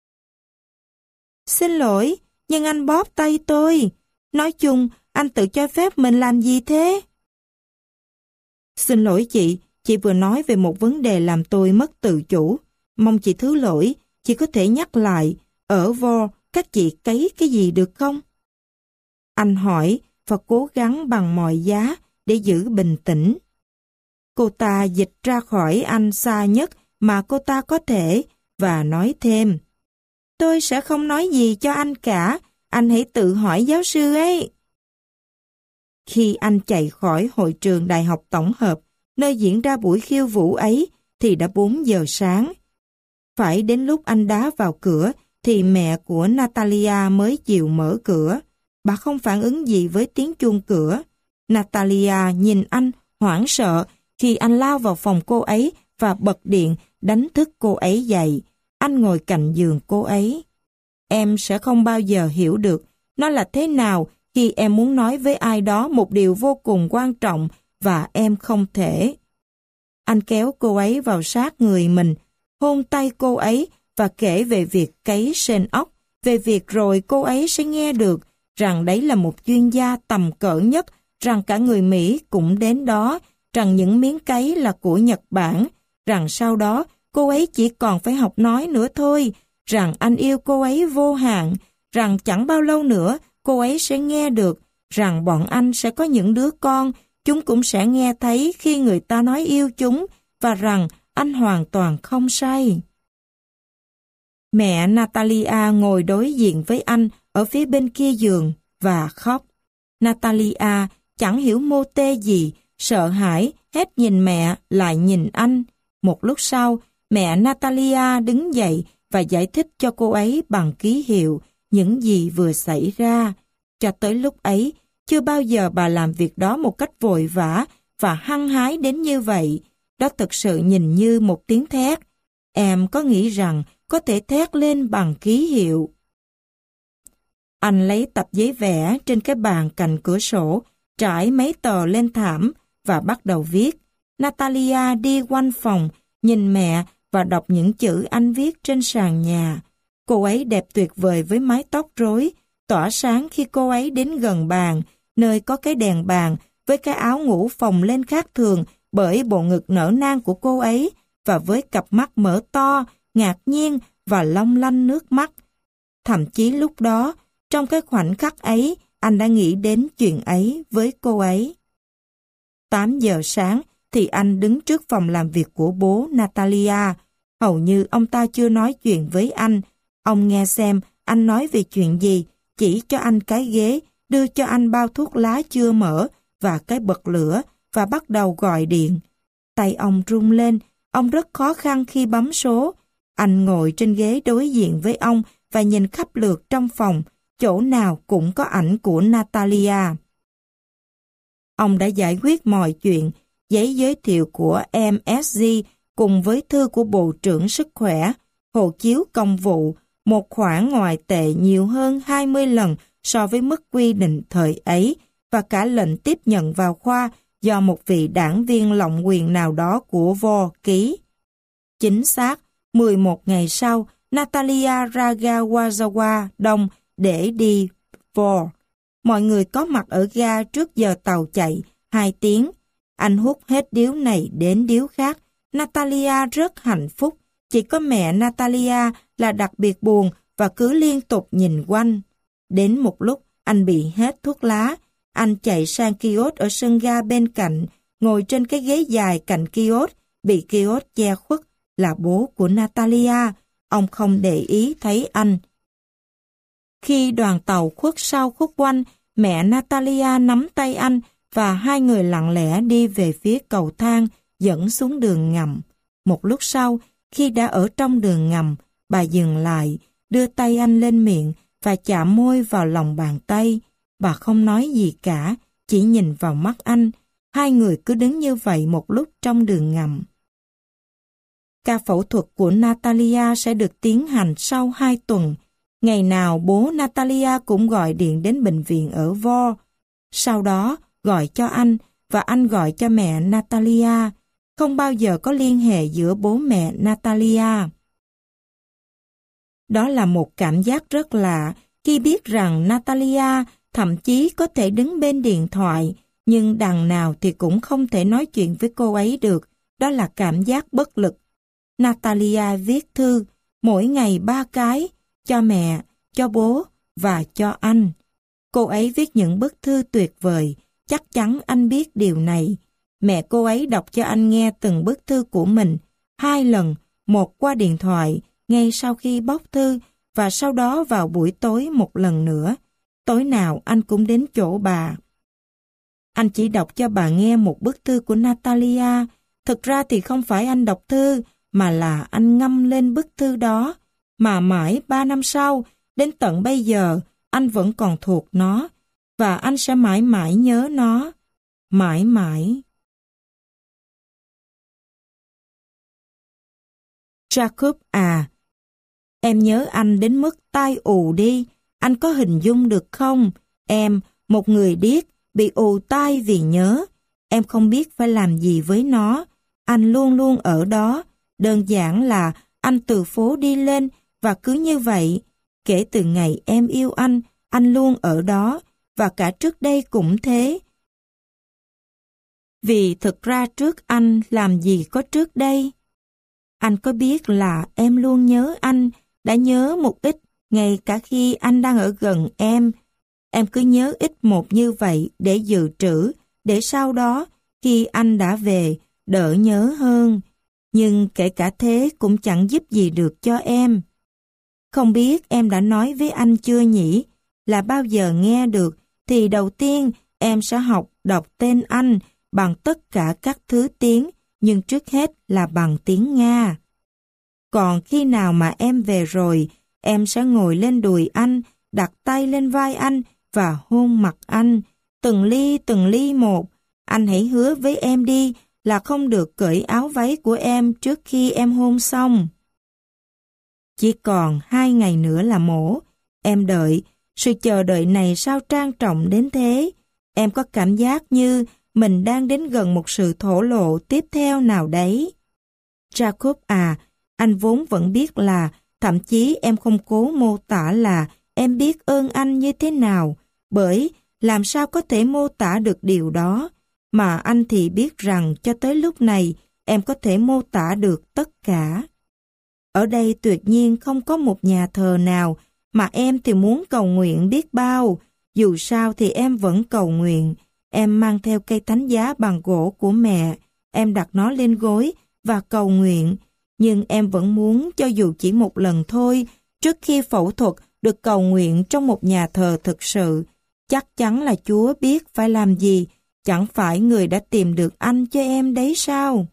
Xin lỗi, nhưng anh bóp tay tôi. Nói chung, anh tự cho phép mình làm gì thế? Xin lỗi chị, chị vừa nói về một vấn đề làm tôi mất tự chủ. Mong chị thứ lỗi, chị có thể nhắc lại, ở Vor các chị cấy cái gì được không? Anh hỏi và cố gắng bằng mọi giá để giữ bình tĩnh. Cô ta dịch ra khỏi anh xa nhất mà cô ta có thể và nói thêm. Tôi sẽ không nói gì cho anh cả, anh hãy tự hỏi giáo sư ấy. Khi anh chạy khỏi hội trường đại học tổng hợp, nơi diễn ra buổi khiêu vũ ấy, thì đã bốn giờ sáng. Phải đến lúc anh đá vào cửa, thì mẹ của Natalia mới chịu mở cửa. Bà không phản ứng gì với tiếng chuông cửa. Natalia nhìn anh hoảng sợ khi anh lao vào phòng cô ấy và bật điện đánh thức cô ấy dậy. Anh ngồi cạnh giường cô ấy. Em sẽ không bao giờ hiểu được nó là thế nào khi em muốn nói với ai đó một điều vô cùng quan trọng và em không thể. Anh kéo cô ấy vào sát người mình, hôn tay cô ấy và kể về việc cấy sên ốc, về việc rồi cô ấy sẽ nghe được rằng đấy là một chuyên gia tầm cỡ nhất, rằng cả người Mỹ cũng đến đó, rằng những miếng cấy là của Nhật Bản, rằng sau đó cô ấy chỉ còn phải học nói nữa thôi, rằng anh yêu cô ấy vô hạn, rằng chẳng bao lâu nữa cô ấy sẽ nghe được, rằng bọn anh sẽ có những đứa con, chúng cũng sẽ nghe thấy khi người ta nói yêu chúng, và rằng anh hoàn toàn không sai. Mẹ Natalia ngồi đối diện với anh ở phía bên kia giường và khóc. Natalia chẳng hiểu mô tê gì, sợ hãi, hết nhìn mẹ lại nhìn anh. Một lúc sau, mẹ Natalia đứng dậy và giải thích cho cô ấy bằng ký hiệu những gì vừa xảy ra. Cho tới lúc ấy, chưa bao giờ bà làm việc đó một cách vội vã và hăng hái đến như vậy. Đó thực sự nhìn như một tiếng thét. Em có nghĩ rằng có thể thét lên bằng ký hiệu? Anh lấy tập giấy vẽ trên cái bàn cạnh cửa sổ, trải mấy tờ lên thảm và bắt đầu viết. Natalia đi quanh phòng, nhìn mẹ và đọc những chữ anh viết trên sàn nhà. Cô ấy đẹp tuyệt vời với mái tóc rối, tỏa sáng khi cô ấy đến gần bàn, nơi có cái đèn bàn với cái áo ngủ phồng lên khác thường bởi bộ ngực nở nang của cô ấy và với cặp mắt mở to, ngạc nhiên và long lanh nước mắt. Thậm chí lúc đó, trong cái khoảnh khắc ấy, anh đã nghĩ đến chuyện ấy với cô ấy. tám giờ sáng thì anh đứng trước phòng làm việc của bố Natalia. Hầu như ông ta chưa nói chuyện với anh. Ông nghe xem anh nói về chuyện gì, chỉ cho anh cái ghế, đưa cho anh bao thuốc lá chưa mở và cái bật lửa và bắt đầu gọi điện. Tay ông run lên, ông rất khó khăn khi bấm số. Anh ngồi trên ghế đối diện với ông và nhìn khắp lượt trong phòng, chỗ nào cũng có ảnh của Natalia. Ông đã giải quyết mọi chuyện, giấy giới thiệu của em ét giê cùng với thư của Bộ trưởng Sức khỏe, hộ chiếu công vụ, một khoản ngoại tệ nhiều hơn hai mươi lần so với mức quy định thời ấy, và cả lệnh tiếp nhận vào khoa do một vị đảng viên lộng quyền nào đó của Vo ký. Chính xác, mười một ngày sau, Natalia ra ga Wazawa Đông để đi Vo. Mọi người có mặt ở ga trước giờ tàu chạy, hai tiếng. Anh hút hết điếu này đến điếu khác. Natalia rất hạnh phúc. Chỉ có mẹ Natalia là đặc biệt buồn và cứ liên tục nhìn quanh. Đến một lúc, anh bị hết thuốc lá. Anh chạy sang kiosk ở sân ga bên cạnh, ngồi trên cái ghế dài cạnh kiosk, bị kiosk che khuất, là bố của Natalia. Ông không để ý thấy anh. Khi đoàn tàu khuất sau khuất quanh, mẹ Natalia nắm tay anh và hai người lặng lẽ đi về phía cầu thang dẫn xuống đường ngầm. Một lúc sau, khi đã ở trong đường ngầm, bà dừng lại, đưa tay anh lên miệng và chạm môi vào lòng bàn tay. Bà không nói gì cả, chỉ nhìn vào mắt anh. Hai người cứ đứng như vậy một lúc trong đường ngầm. Ca phẫu thuật của Natalia sẽ được tiến hành sau hai tuần. Ngày nào bố Natalia cũng gọi điện đến bệnh viện ở Vo. Sau đó gọi cho anh và anh gọi cho mẹ Natalia. Không bao giờ có liên hệ giữa bố mẹ Natalia. Đó là một cảm giác rất lạ khi biết rằng Natalia thậm chí có thể đứng bên điện thoại, nhưng đằng nào thì cũng không thể nói chuyện với cô ấy được. Đó là cảm giác bất lực. Natalia viết thư, mỗi ngày ba cái, cho mẹ, cho bố và cho anh. Cô ấy viết những bức thư tuyệt vời, chắc chắn anh biết điều này. Mẹ cô ấy đọc cho anh nghe từng bức thư của mình, hai lần, một qua điện thoại, ngay sau khi bóc thư, và sau đó vào buổi tối một lần nữa. Tối nào anh cũng đến chỗ bà. Anh chỉ đọc cho bà nghe một bức thư của Natalia. Thực ra thì không phải anh đọc thư, mà là anh ngâm lên bức thư đó. Mà mãi ba năm sau, đến tận bây giờ, anh vẫn còn thuộc nó. Và anh sẽ mãi mãi nhớ nó. Mãi mãi. Jacob à, em nhớ anh đến mức tai ù đi. Anh có hình dung được không? Em, một người điếc, bị ù tai vì nhớ. Em không biết phải làm gì với nó. Anh luôn luôn ở đó. Đơn giản là anh từ phố đi lên và cứ như vậy. Kể từ ngày em yêu anh, anh luôn ở đó. Và cả trước đây cũng thế. Vì thực ra trước anh làm gì có trước đây. Anh có biết là em luôn nhớ anh, đã nhớ một ít, ngay cả khi anh đang ở gần em. Em cứ nhớ ít một như vậy để dự trữ, để sau đó, khi anh đã về, đỡ nhớ hơn. Nhưng kể cả thế cũng chẳng giúp gì được cho em. Không biết em đã nói với anh chưa nhỉ? Là bao giờ nghe được, thì đầu tiên em sẽ học đọc tên anh bằng tất cả các thứ tiếng, nhưng trước hết là bằng tiếng Nga. Còn khi nào mà em về rồi, em sẽ ngồi lên đùi anh, đặt tay lên vai anh và hôn mặt anh, từng ly từng ly một. Anh hãy hứa với em đi là không được cởi áo váy của em trước khi em hôn xong. Chỉ còn hai ngày nữa là mổ. Em đợi, sự chờ đợi này sao trang trọng đến thế. Em có cảm giác như mình đang đến gần một sự thổ lộ tiếp theo nào đấy. Jacob à, anh vốn vẫn biết là, thậm chí em không cố mô tả là em biết ơn anh như thế nào, bởi làm sao có thể mô tả được điều đó, mà anh thì biết rằng cho tới lúc này em có thể mô tả được tất cả. Ở đây tuyệt nhiên không có một nhà thờ nào, mà em thì muốn cầu nguyện biết bao. Dù sao thì em vẫn cầu nguyện. Em mang theo cây thánh giá bằng gỗ của mẹ, em đặt nó lên gối và cầu nguyện. Nhưng em vẫn muốn cho dù chỉ một lần thôi, trước khi phẫu thuật, được cầu nguyện trong một nhà thờ thực sự. Chắc chắn là Chúa biết phải làm gì, chẳng phải Người đã tìm được anh cho em đấy sao?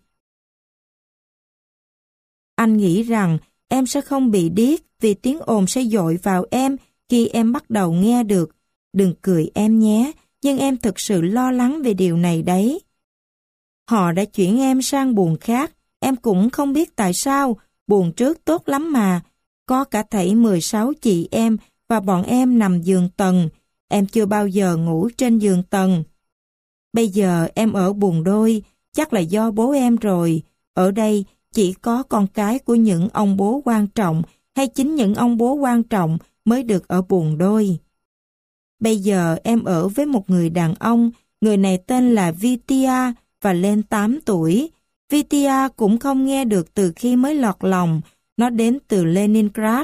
Anh nghĩ rằng em sẽ không bị điếc vì tiếng ồn sẽ dội vào em khi em bắt đầu nghe được. Đừng cười em nhé, nhưng em thực sự lo lắng về điều này đấy. Họ đã chuyển em sang buồng khác, em cũng không biết tại sao, buồng trước tốt lắm mà. Có cả thảy mười sáu chị em và bọn em nằm giường tầng, em chưa bao giờ ngủ trên giường tầng. Bây giờ em ở buồng đôi, chắc là do bố em rồi. Ở đây chỉ có con cái của những ông bố quan trọng hay chính những ông bố quan trọng mới được ở buồng đôi. Bây giờ em ở với một người đàn ông, người này tên là Vitya và lên tám tuổi. Vitya cũng không nghe được từ khi mới lọt lòng, nó đến từ Leningrad.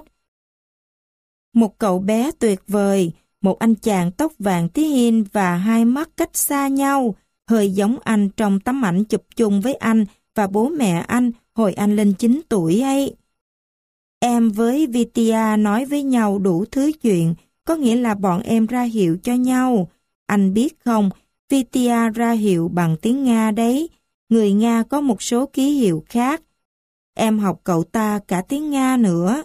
Một cậu bé tuyệt vời, một anh chàng tóc vàng tí hin và hai mắt cách xa nhau, hơi giống anh trong tấm ảnh chụp chung với anh và bố mẹ anh hồi anh lên chín tuổi ấy. Em với Vitya nói với nhau đủ thứ chuyện, có nghĩa là bọn em ra hiệu cho nhau. Anh biết không, Vitya ra hiệu bằng tiếng Nga đấy. Người Nga có một số ký hiệu khác. Em học cậu ta cả tiếng Nga nữa.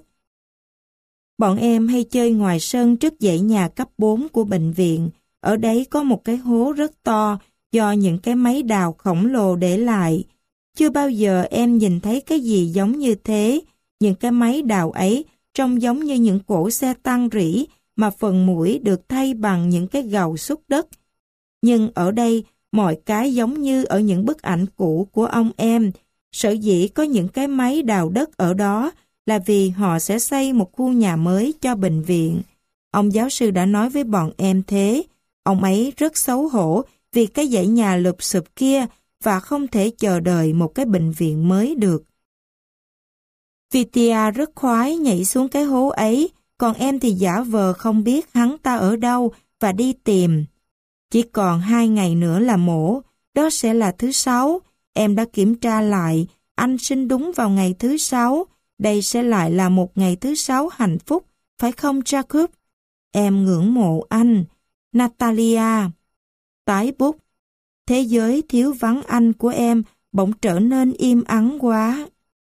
Bọn em hay chơi ngoài sân trước dãy nhà cấp bốn của bệnh viện. Ở đấy có một cái hố rất to do những cái máy đào khổng lồ để lại. Chưa bao giờ em nhìn thấy cái gì giống như thế. Những cái máy đào ấy trông giống như những cỗ xe tăng rỉ mà phần mũi được thay bằng những cái gầu xúc đất. Nhưng ở đây, mọi cái giống như ở những bức ảnh cũ của ông em. Sở dĩ có những cái máy đào đất ở đó là vì họ sẽ xây một khu nhà mới cho bệnh viện. Ông giáo sư đã nói với bọn em thế. Ông ấy rất xấu hổ vì cái dãy nhà lụp xụp kia và không thể chờ đợi một cái bệnh viện mới được. Vitya rất khoái nhảy xuống cái hố ấy, còn em thì giả vờ không biết hắn ta ở đâu và đi tìm. Chỉ còn hai ngày nữa là mổ, đó sẽ là thứ sáu. Em đã kiểm tra lại, anh sinh đúng vào ngày thứ sáu. Đây sẽ lại là một ngày thứ sáu hạnh phúc phải không Jacob? Em ngưỡng mộ anh. Natalia. Tái bút. Thế giới thiếu vắng anh của em bỗng trở nên im ắng quá.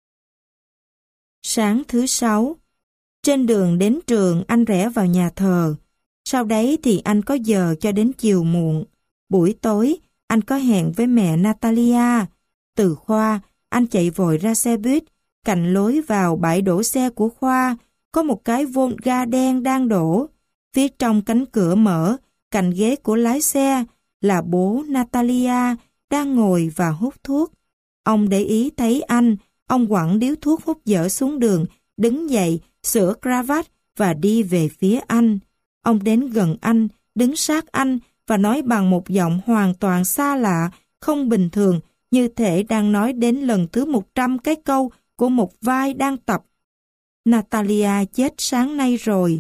Sáng thứ sáu. Trên đường đến trường anh rẽ vào nhà thờ. Sau đấy thì anh có giờ cho đến chiều muộn. Buổi tối, anh có hẹn với mẹ Natalia. Từ khoa, anh chạy vội ra xe buýt. Cạnh lối vào bãi đổ xe của khoa, có một cái Volga đen đang đổ. Phía trong cánh cửa mở, cạnh ghế của lái xe, là bố Natalia đang ngồi và hút thuốc. Ông để ý thấy anh, ông quẳng điếu thuốc hút dở xuống đường, đứng dậy, sửa cravat và đi về phía anh. Ông đến gần anh, đứng sát anh và nói bằng một giọng hoàn toàn xa lạ, không bình thường, như thể đang nói đến lần thứ một trăm cái câu của một vai đang tập. Natalia chết sáng nay rồi.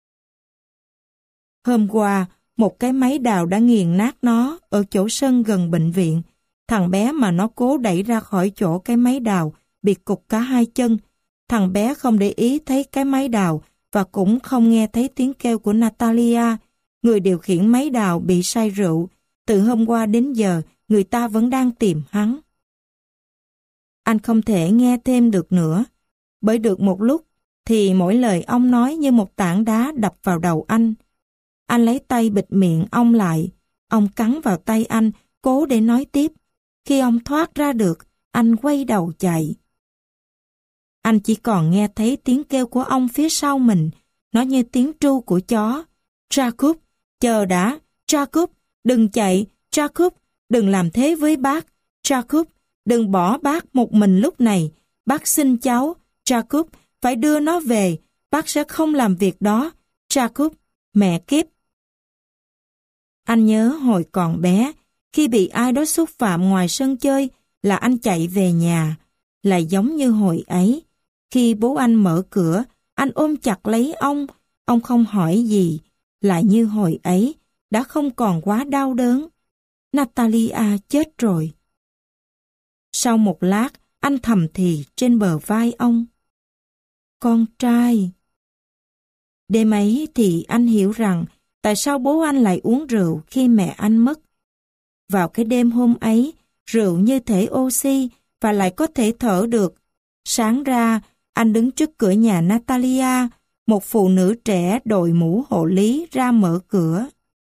Hôm qua, một cái máy đào đã nghiền nát nó ở chỗ sân gần bệnh viện. Thằng bé mà nó cố đẩy ra khỏi chỗ cái máy đào bị cụt cả hai chân. Thằng bé không để ý thấy cái máy đào và cũng không nghe thấy tiếng kêu của Natalia. Người điều khiển máy đào bị say rượu. Từ hôm qua đến giờ, người ta vẫn đang tìm hắn. Anh không thể nghe thêm được nữa. Bởi được một lúc, thì mỗi lời ông nói như một tảng đá đập vào đầu anh. Anh lấy tay bịt miệng ông lại. Ông cắn vào tay anh, cố để nói tiếp. Khi ông thoát ra được, anh quay đầu chạy. Anh chỉ còn nghe thấy tiếng kêu của ông phía sau mình. Nó như tiếng tru của chó. Jacob, chờ đã. Jacob, đừng chạy. Jacob, đừng làm thế với bác. Jacob, đừng bỏ bác một mình lúc này. Bác xin cháu. Jacob, phải đưa nó về. Bác sẽ không làm việc đó. Jacob, mẹ kiếp. Anh nhớ hồi còn bé, khi bị ai đó xúc phạm ngoài sân chơi là anh chạy về nhà. Lại giống như hồi ấy. Khi bố anh mở cửa, anh ôm chặt lấy ông. Ông không hỏi gì. Lại như hồi ấy, đã không còn quá đau đớn. Natalia chết rồi. Sau một lát, anh thầm thì trên bờ vai ông. Con trai. Đêm ấy thì anh hiểu rằng tại sao bố anh lại uống rượu khi mẹ anh mất. Vào cái đêm hôm ấy, rượu như thể oxy và lại có thể thở được. Sáng ra, anh đứng trước cửa nhà Natalia, một phụ nữ trẻ đội mũ hộ lý ra mở cửa.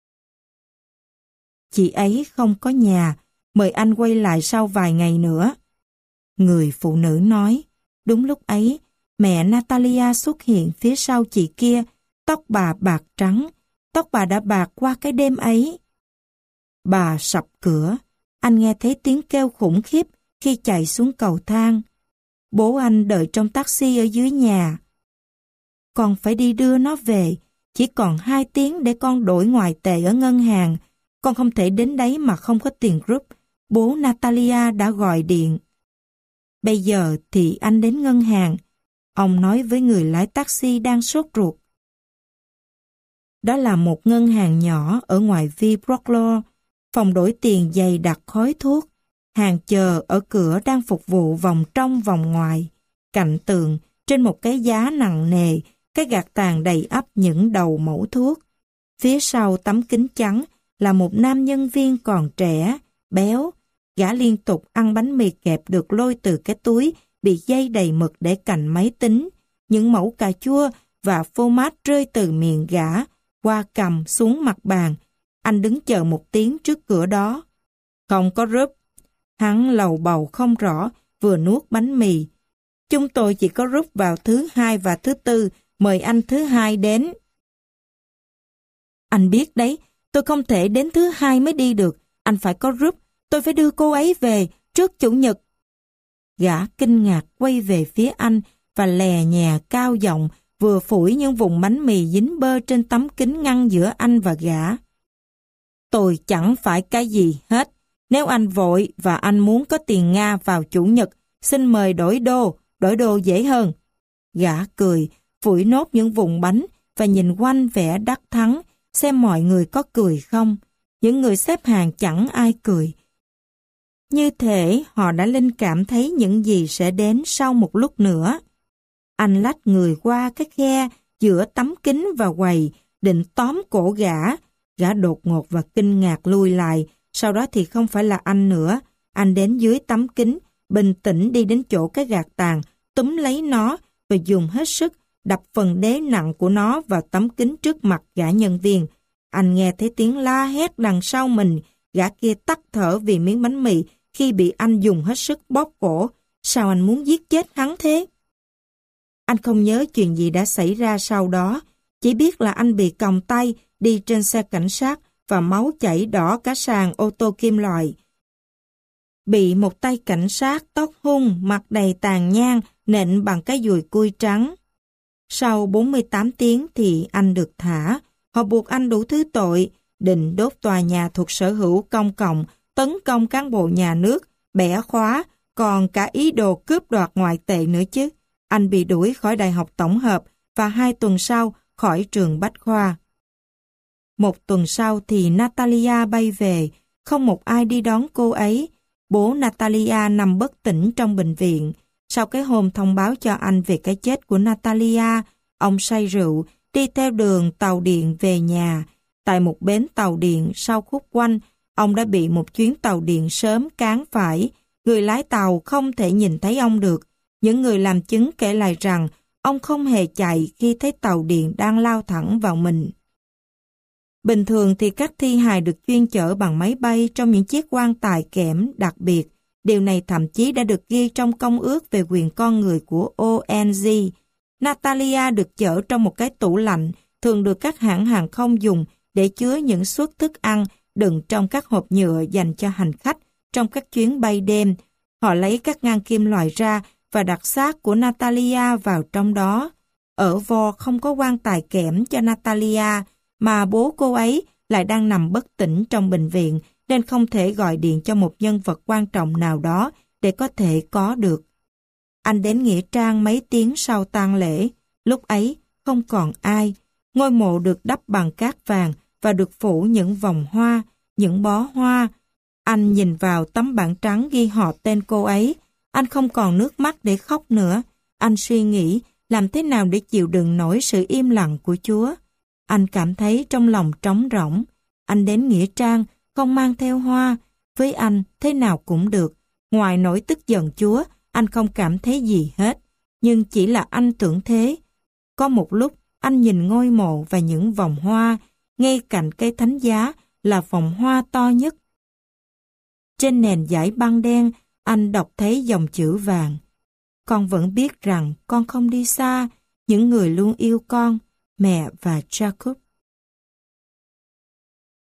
Chị ấy không có nhà, mời anh quay lại sau vài ngày nữa. Người phụ nữ nói, đúng lúc ấy, mẹ Natalia xuất hiện phía sau chị kia, tóc bà bạc trắng, tóc bà đã bạc qua cái đêm ấy. Bà sập cửa, anh nghe thấy tiếng kêu khủng khiếp khi chạy xuống cầu thang. Bố anh đợi trong taxi ở dưới nhà. Con phải đi đưa nó về, chỉ còn hai tiếng để con đổi ngoại tệ ở ngân hàng. Con không thể đến đấy mà không có tiền group. Bố Natalia đã gọi điện. Bây giờ thì anh đến ngân hàng. Ông nói với người lái taxi đang sốt ruột. Đó là một ngân hàng nhỏ ở ngoài Vi Brocklor. Phòng đổi tiền dày đặc khói thuốc. Hàng chờ ở cửa đang phục vụ vòng trong vòng ngoài. Cạnh tường, trên một cái giá nặng nề, cái gạt tàn đầy ắp những đầu mẫu thuốc. Phía sau tấm kính trắng là một nam nhân viên còn trẻ, béo. Gã liên tục ăn bánh mì kẹp được lôi từ cái túi bị dây đầy mực để cạnh máy tính. Những mẩu cà chua và phô mát rơi từ miệng gã qua cằm xuống mặt bàn. Anh đứng chờ một tiếng trước cửa đó. Không có rúp. Hắn lầu bầu không rõ, vừa nuốt bánh mì. Chúng tôi chỉ có rúp vào thứ hai và thứ tư, mời anh thứ hai đến. Anh biết đấy, tôi không thể đến thứ hai mới đi được. Anh phải có rúp, tôi phải đưa cô ấy về trước chủ nhật. Gã kinh ngạc quay về phía anh và lè nhè cao giọng vừa phủi những vùng bánh mì dính bơ trên tấm kính ngăn giữa anh và gã. Tôi chẳng phải cái gì hết. Nếu anh vội và anh muốn có tiền Nga vào chủ nhật, xin mời đổi đô, đổi đô dễ hơn. Gã cười, phủi nốt những vùng bánh và nhìn quanh vẻ đắc thắng, xem mọi người có cười không. Những người xếp hàng chẳng ai cười. Như thể họ đã linh cảm thấy những gì sẽ đến sau một lúc nữa. Anh lách người qua cái khe giữa tấm kính và quầy, định tóm cổ gã. Gã đột ngột và kinh ngạc lùi lại, sau đó thì không phải là anh nữa. Anh đến dưới tấm kính, bình tĩnh đi đến chỗ cái gạt tàn, túm lấy nó và dùng hết sức đập phần đế nặng của nó vào tấm kính trước mặt gã nhân viên. Anh nghe thấy tiếng la hét đằng sau mình, gã kia tắc thở vì miếng bánh mì khi bị anh dùng hết sức bóp cổ. Sao anh muốn giết chết hắn thế? Anh không nhớ chuyện gì đã xảy ra sau đó, chỉ biết là anh bị còng tay đi trên xe cảnh sát và máu chảy đỏ cả sàn ô tô kim loại. Bị một tay cảnh sát tóc hung, mặt đầy tàn nhang, nện bằng cái dùi cui trắng. Sau bốn mươi tám tiếng thì anh được thả. Họ buộc anh đủ thứ tội, định đốt tòa nhà thuộc sở hữu công cộng, tấn công cán bộ nhà nước, bẻ khóa, còn cả ý đồ cướp đoạt ngoại tệ nữa chứ. Anh bị đuổi khỏi đại học tổng hợp và hai tuần sau khỏi trường Bách Khoa. Một tuần sau thì Natalia bay về, không một ai đi đón cô ấy. Bố Natalia nằm bất tỉnh trong bệnh viện. Sau cái hôm thông báo cho anh về cái chết của Natalia, ông say rượu, đi theo đường tàu điện về nhà. Tại một bến tàu điện sau khúc quanh, ông đã bị một chuyến tàu điện sớm cán phải. Người lái tàu không thể nhìn thấy ông được. Những người làm chứng kể lại rằng ông không hề chạy khi thấy tàu điện đang lao thẳng vào mình. Bình thường thì các thi hài được chuyên chở bằng máy bay trong những chiếc quan tài kẽm đặc biệt. Điều này thậm chí đã được ghi trong Công ước về quyền con người của O N G. Natalia được chở trong một cái tủ lạnh, thường được các hãng hàng không dùng để chứa những suất thức ăn đựng trong các hộp nhựa dành cho hành khách trong các chuyến bay đêm. Họ lấy các ngăn kim loại ra và đặt xác của Natalia vào trong đó. Ở Vo không có quan tài kẽm cho Natalia, mà bố cô ấy lại đang nằm bất tỉnh trong bệnh viện, nên không thể gọi điện cho một nhân vật quan trọng nào đó để có thể có được. Anh đến nghĩa trang mấy tiếng sau tang lễ. Lúc ấy không còn ai. Ngôi mộ được đắp bằng cát vàng và được phủ những vòng hoa, những bó hoa. Anh nhìn vào tấm bảng trắng ghi họ tên cô ấy. Anh không còn nước mắt để khóc nữa. Anh suy nghĩ làm thế nào để chịu đựng nổi sự im lặng của Chúa. Anh cảm thấy trong lòng trống rỗng. Anh đến nghĩa trang, không mang theo hoa. Với anh, thế nào cũng được. Ngoài nỗi tức giận Chúa, anh không cảm thấy gì hết. Nhưng chỉ là anh tưởng thế. Có một lúc, anh nhìn ngôi mộ và những vòng hoa. Ngay cạnh cây thánh giá là vòng hoa to nhất. Trên nền dải băng đen, anh đọc thấy dòng chữ vàng. Con vẫn biết rằng con không đi xa. Những người luôn yêu con, mẹ và Jacob.